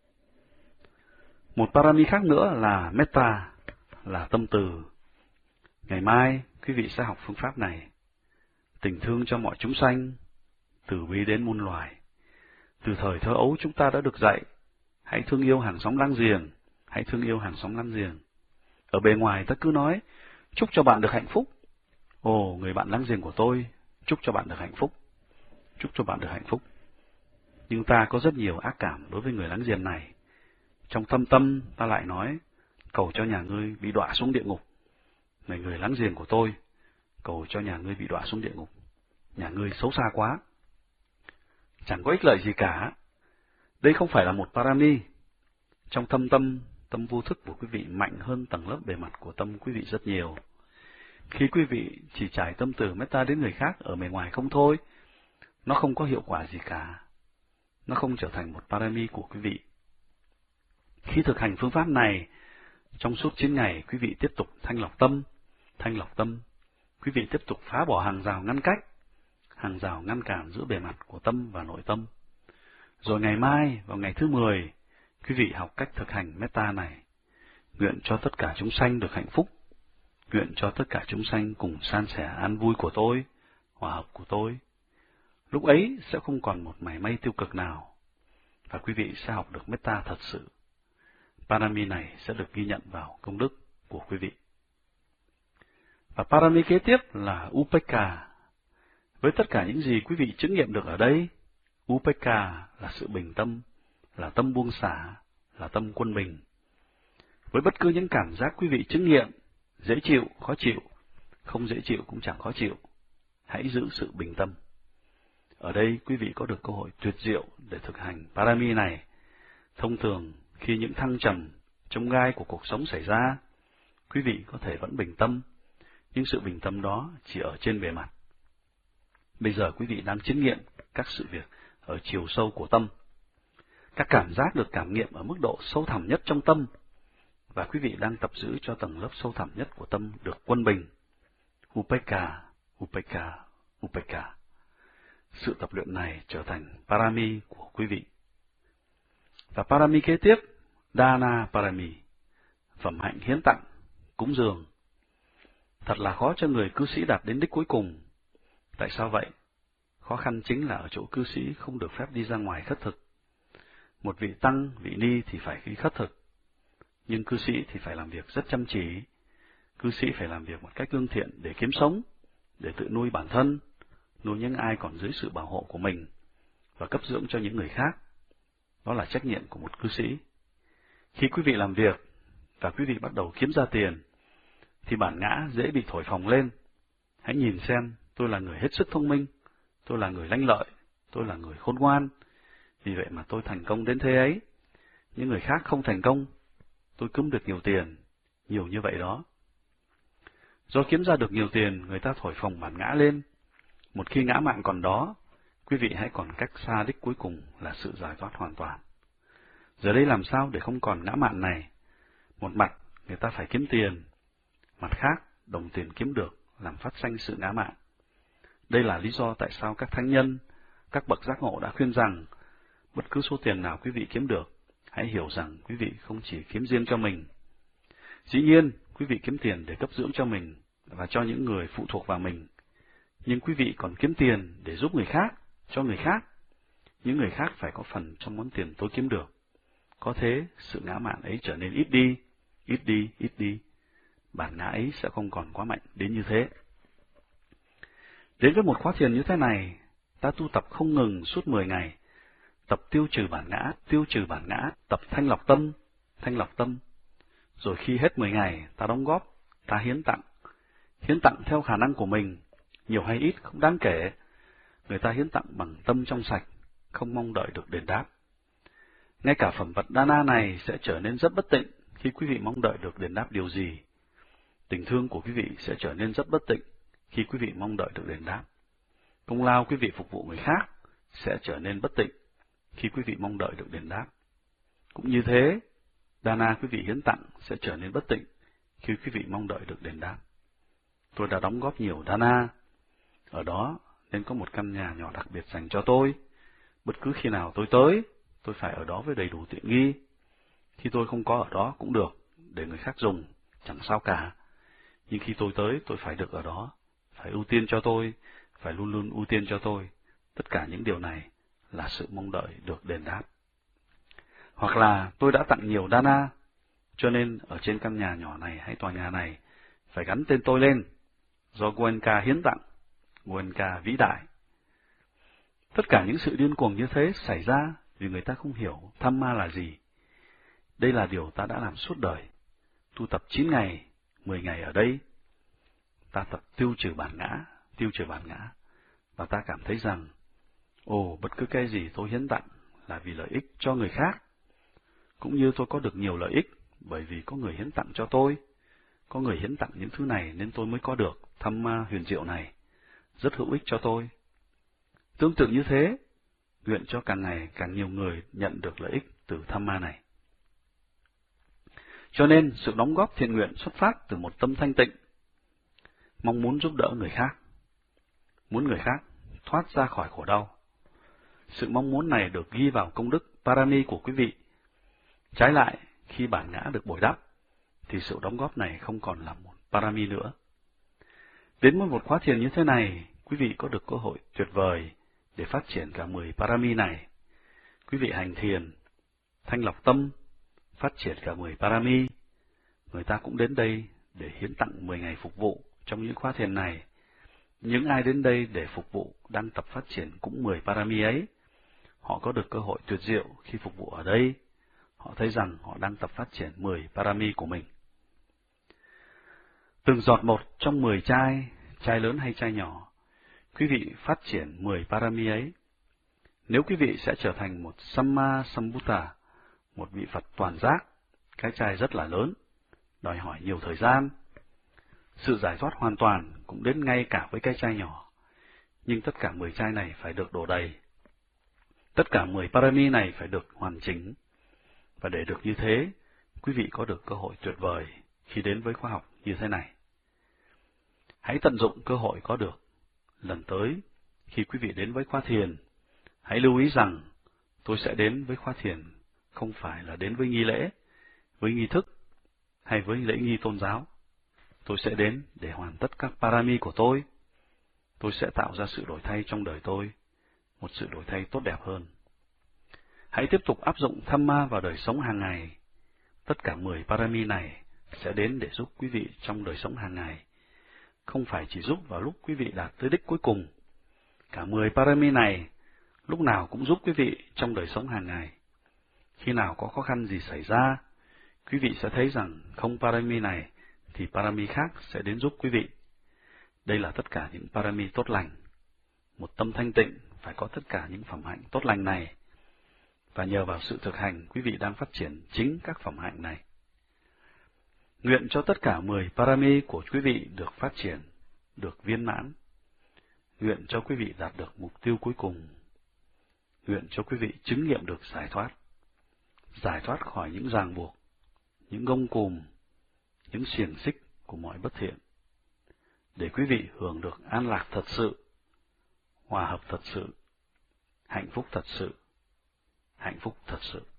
Một Parami khác nữa là Metta, là tâm từ. Ngày mai, quý vị sẽ học phương pháp này. Tình thương cho mọi chúng sanh, từ bi đến muôn loài. Từ thời thơ ấu chúng ta đã được dạy, hãy thương yêu hàng xóm láng giềng, hãy thương yêu hàng xóm láng giềng. Ở bề ngoài ta cứ nói, chúc cho bạn được hạnh phúc. Ồ, người bạn láng giềng của tôi, chúc cho bạn được hạnh phúc, chúc cho bạn được hạnh phúc. Nhưng ta có rất nhiều ác cảm đối với người láng giềng này. Trong thâm tâm ta lại nói, cầu cho nhà ngươi bị đọa xuống địa ngục. Này người láng giềng của tôi, cầu cho nhà ngươi bị đọa xuống địa ngục. Nhà ngươi xấu xa quá. Chẳng có ích lợi gì cả. Đây không phải là một Parami. Trong thâm tâm, tâm vô thức của quý vị mạnh hơn tầng lớp bề mặt của tâm quý vị rất nhiều. Khi quý vị chỉ trải tâm từ Metta đến người khác ở bề ngoài không thôi, nó không có hiệu quả gì cả. Nó không trở thành một Parami của quý vị. Khi thực hành phương pháp này, trong suốt chín ngày, quý vị tiếp tục thanh lọc tâm, thanh lọc tâm. Quý vị tiếp tục phá bỏ hàng rào ngăn cách, hàng rào ngăn cản giữa bề mặt của tâm và nội tâm. Rồi ngày mai, vào ngày thứ mười, quý vị học cách thực hành Metta này. Nguyện cho tất cả chúng sanh được hạnh phúc. Nguyện cho tất cả chúng sanh cùng san sẻ an vui của tôi, hòa hợp của tôi. Lúc ấy sẽ không còn một mảy may tiêu cực nào, và quý vị sẽ học được Metta thật sự. Parami này sẽ được ghi nhận vào công đức của quý vị. Và Parami kế tiếp là Upekkha. Với tất cả những gì quý vị chứng nghiệm được ở đây, Upekkha là sự bình tâm, là tâm buông xả, là tâm quân bình. Với bất cứ những cảm giác quý vị chứng nghiệm, dễ chịu, khó chịu, không dễ chịu cũng chẳng khó chịu, hãy giữ sự bình tâm. Ở đây quý vị có được cơ hội tuyệt diệu để thực hành Parami này. Thông thường, khi những thăng trầm, chông gai của cuộc sống xảy ra, quý vị có thể vẫn bình tâm, nhưng sự bình tâm đó chỉ ở trên bề mặt. Bây giờ quý vị đang chứng nghiệm các sự việc ở chiều sâu của tâm. Các cảm giác được cảm nghiệm ở mức độ sâu thẳm nhất trong tâm, và quý vị đang tập giữ cho tầng lớp sâu thẳm nhất của tâm được quân bình. Upekkha, Upekkha, Upekkha. Sự tập luyện này trở thành Parami của quý vị. Và Parami kế tiếp, Dana Parami, phẩm hạnh hiến tặng, cúng dường. Thật là khó cho người cư sĩ đạt đến đích cuối cùng. Tại sao vậy? Khó khăn chính là ở chỗ cư sĩ không được phép đi ra ngoài khất thực. Một vị tăng, vị ni thì phải đi khất thực, nhưng cư sĩ thì phải làm việc rất chăm chỉ. Cư sĩ phải làm việc một cách lương thiện để kiếm sống, để tự nuôi bản thân, nuôi những ai còn dưới sự bảo hộ của mình, và cấp dưỡng cho những người khác. Đó là trách nhiệm của một cư sĩ. Khi quý vị làm việc, và quý vị bắt đầu kiếm ra tiền, thì bản ngã dễ bị thổi phồng lên. Hãy nhìn xem, tôi là người hết sức thông minh, tôi là người lanh lợi, tôi là người khôn ngoan, vì vậy mà tôi thành công đến thế ấy. Những người khác không thành công, tôi kiếm được nhiều tiền, nhiều như vậy đó. Do kiếm ra được nhiều tiền, người ta thổi phồng bản ngã lên. Một khi ngã mạn còn đó, quý vị hãy còn cách xa đích cuối cùng là sự giải thoát hoàn toàn. Giờ đây làm sao để không còn ngã mạn này? Một mặt, người ta phải kiếm tiền. Mặt khác, đồng tiền kiếm được làm phát sanh sự ngã mạn. Đây là lý do tại sao các thánh nhân, các bậc giác ngộ đã khuyên rằng, bất cứ số tiền nào quý vị kiếm được, hãy hiểu rằng quý vị không chỉ kiếm riêng cho mình. Dĩ nhiên, quý vị kiếm tiền để cấp dưỡng cho mình và cho những người phụ thuộc vào mình. Nhưng quý vị còn kiếm tiền để giúp người khác, cho người khác. Những người khác phải có phần trong món tiền tôi kiếm được. Có thế, sự ngã mạn ấy trở nên ít đi, ít đi, ít đi. Bản ngã ấy sẽ không còn quá mạnh đến như thế. Đến với một khóa thiền như thế này, ta tu tập không ngừng suốt mười ngày. Tập tiêu trừ bản ngã, tiêu trừ bản ngã, tập thanh lọc tâm, thanh lọc tâm. Rồi khi hết mười ngày, ta đóng góp, ta hiến tặng. Hiến tặng theo khả năng của mình, nhiều hay ít không đáng kể. Người ta hiến tặng bằng tâm trong sạch, không mong đợi được đền đáp. Ngay cả phẩm vật Dana này sẽ trở nên rất bất tịnh khi quý vị mong đợi được đền đáp điều gì. Tình thương của quý vị sẽ trở nên rất bất tịnh khi quý vị mong đợi được đền đáp. Công lao quý vị phục vụ người khác sẽ trở nên bất tịnh khi quý vị mong đợi được đền đáp. Cũng như thế, Dana quý vị hiến tặng sẽ trở nên bất tịnh khi quý vị mong đợi được đền đáp. Tôi đã đóng góp nhiều Dana, ở đó nên có một căn nhà nhỏ đặc biệt dành cho tôi. Bất cứ khi nào tôi tới, tôi phải ở đó với đầy đủ tiện nghi. Khi tôi không có ở đó cũng được, để người khác dùng, chẳng sao cả. Nhưng khi tôi tới, tôi phải được ở đó, phải ưu tiên cho tôi, phải luôn luôn ưu tiên cho tôi. Tất cả những điều này là sự mong đợi được đền đáp. Hoặc là tôi đã tặng nhiều Dana, cho nên ở trên căn nhà nhỏ này hay tòa nhà này phải gắn tên tôi lên, do Goenka hiến tặng, Goenka vĩ đại. Tất cả những sự điên cuồng như thế xảy ra vì người ta không hiểu Dhamma là gì. Đây là điều ta đã làm suốt đời. Tu tập chín ngày, mười ngày ở đây, ta tập tiêu trừ bản ngã, tiêu trừ bản ngã, và ta cảm thấy rằng, ồ, bất cứ cái gì tôi hiến tặng là vì lợi ích cho người khác, cũng như tôi có được nhiều lợi ích bởi vì có người hiến tặng cho tôi, có người hiến tặng những thứ này nên tôi mới có được Dhamma huyền diệu này, rất hữu ích cho tôi. Tương tự như thế, nguyện cho càng ngày càng nhiều người nhận được lợi ích từ Dhamma này. Cho nên, sự đóng góp thiện nguyện xuất phát từ một tâm thanh tịnh, mong muốn giúp đỡ người khác, muốn người khác thoát ra khỏi khổ đau. Sự mong muốn này được ghi vào công đức Parami của quý vị. Trái lại, khi bản ngã được bồi đắp, thì sự đóng góp này không còn là một Parami nữa. Đến với một khóa thiền như thế này, quý vị có được cơ hội tuyệt vời để phát triển cả mười Parami này. Quý vị hành thiền, thanh lọc tâm, phát triển cả mười Parami. Người ta cũng đến đây để hiến tặng mười ngày phục vụ trong những khóa thiền này. Những ai đến đây để phục vụ đang tập phát triển cũng mười Parami ấy. Họ có được cơ hội tuyệt diệu khi phục vụ ở đây. Họ thấy rằng họ đang tập phát triển mười Parami của mình. Từng giọt một trong mười chai, chai lớn hay chai nhỏ, quý vị phát triển mười Parami ấy. Nếu quý vị sẽ trở thành một Samma Sambuddha, một vị Phật toàn giác, cái chai rất là lớn, đòi hỏi nhiều thời gian. Sự giải thoát hoàn toàn cũng đến ngay cả với cái chai nhỏ, nhưng tất cả mười chai này phải được đổ đầy. Tất cả mười Parami này phải được hoàn chỉnh, và để được như thế, quý vị có được cơ hội tuyệt vời khi đến với khóa học như thế này. Hãy tận dụng cơ hội có được. Lần tới, khi quý vị đến với khóa thiền, hãy lưu ý rằng tôi sẽ đến với khóa thiền không phải là đến với nghi lễ, với nghi thức, hay với lễ nghi tôn giáo. Tôi sẽ đến để hoàn tất các Parami của tôi. tôi sẽ tạo ra sự đổi thay trong đời tôi, một sự đổi thay tốt đẹp hơn. Hãy tiếp tục áp dụng Dhamma vào đời sống hàng ngày. Tất cả mười parami này sẽ đến để giúp quý vị trong đời sống hàng ngày, không phải chỉ giúp vào lúc quý vị đạt tới đích cuối cùng. Cả mười parami này lúc nào cũng giúp quý vị trong đời sống hàng ngày. Khi nào có khó khăn gì xảy ra, quý vị sẽ thấy rằng không parami này thì parami khác sẽ đến giúp quý vị. Đây là tất cả những parami tốt lành. Một tâm thanh tịnh phải có tất cả những phẩm hạnh tốt lành này, và nhờ vào sự thực hành, quý vị đang phát triển chính các phẩm hạnh này. Nguyện cho tất cả mười parami của quý vị được phát triển, được viên mãn. Nguyện cho quý vị đạt được mục tiêu cuối cùng. Nguyện cho quý vị chứng nghiệm được giải thoát, giải thoát khỏi những ràng buộc, những gông cùm, những xiềng xích của mọi bất thiện, để quý vị hưởng được an lạc thật sự, hòa hợp thật sự, hạnh phúc thật sự, hạnh phúc thật sự.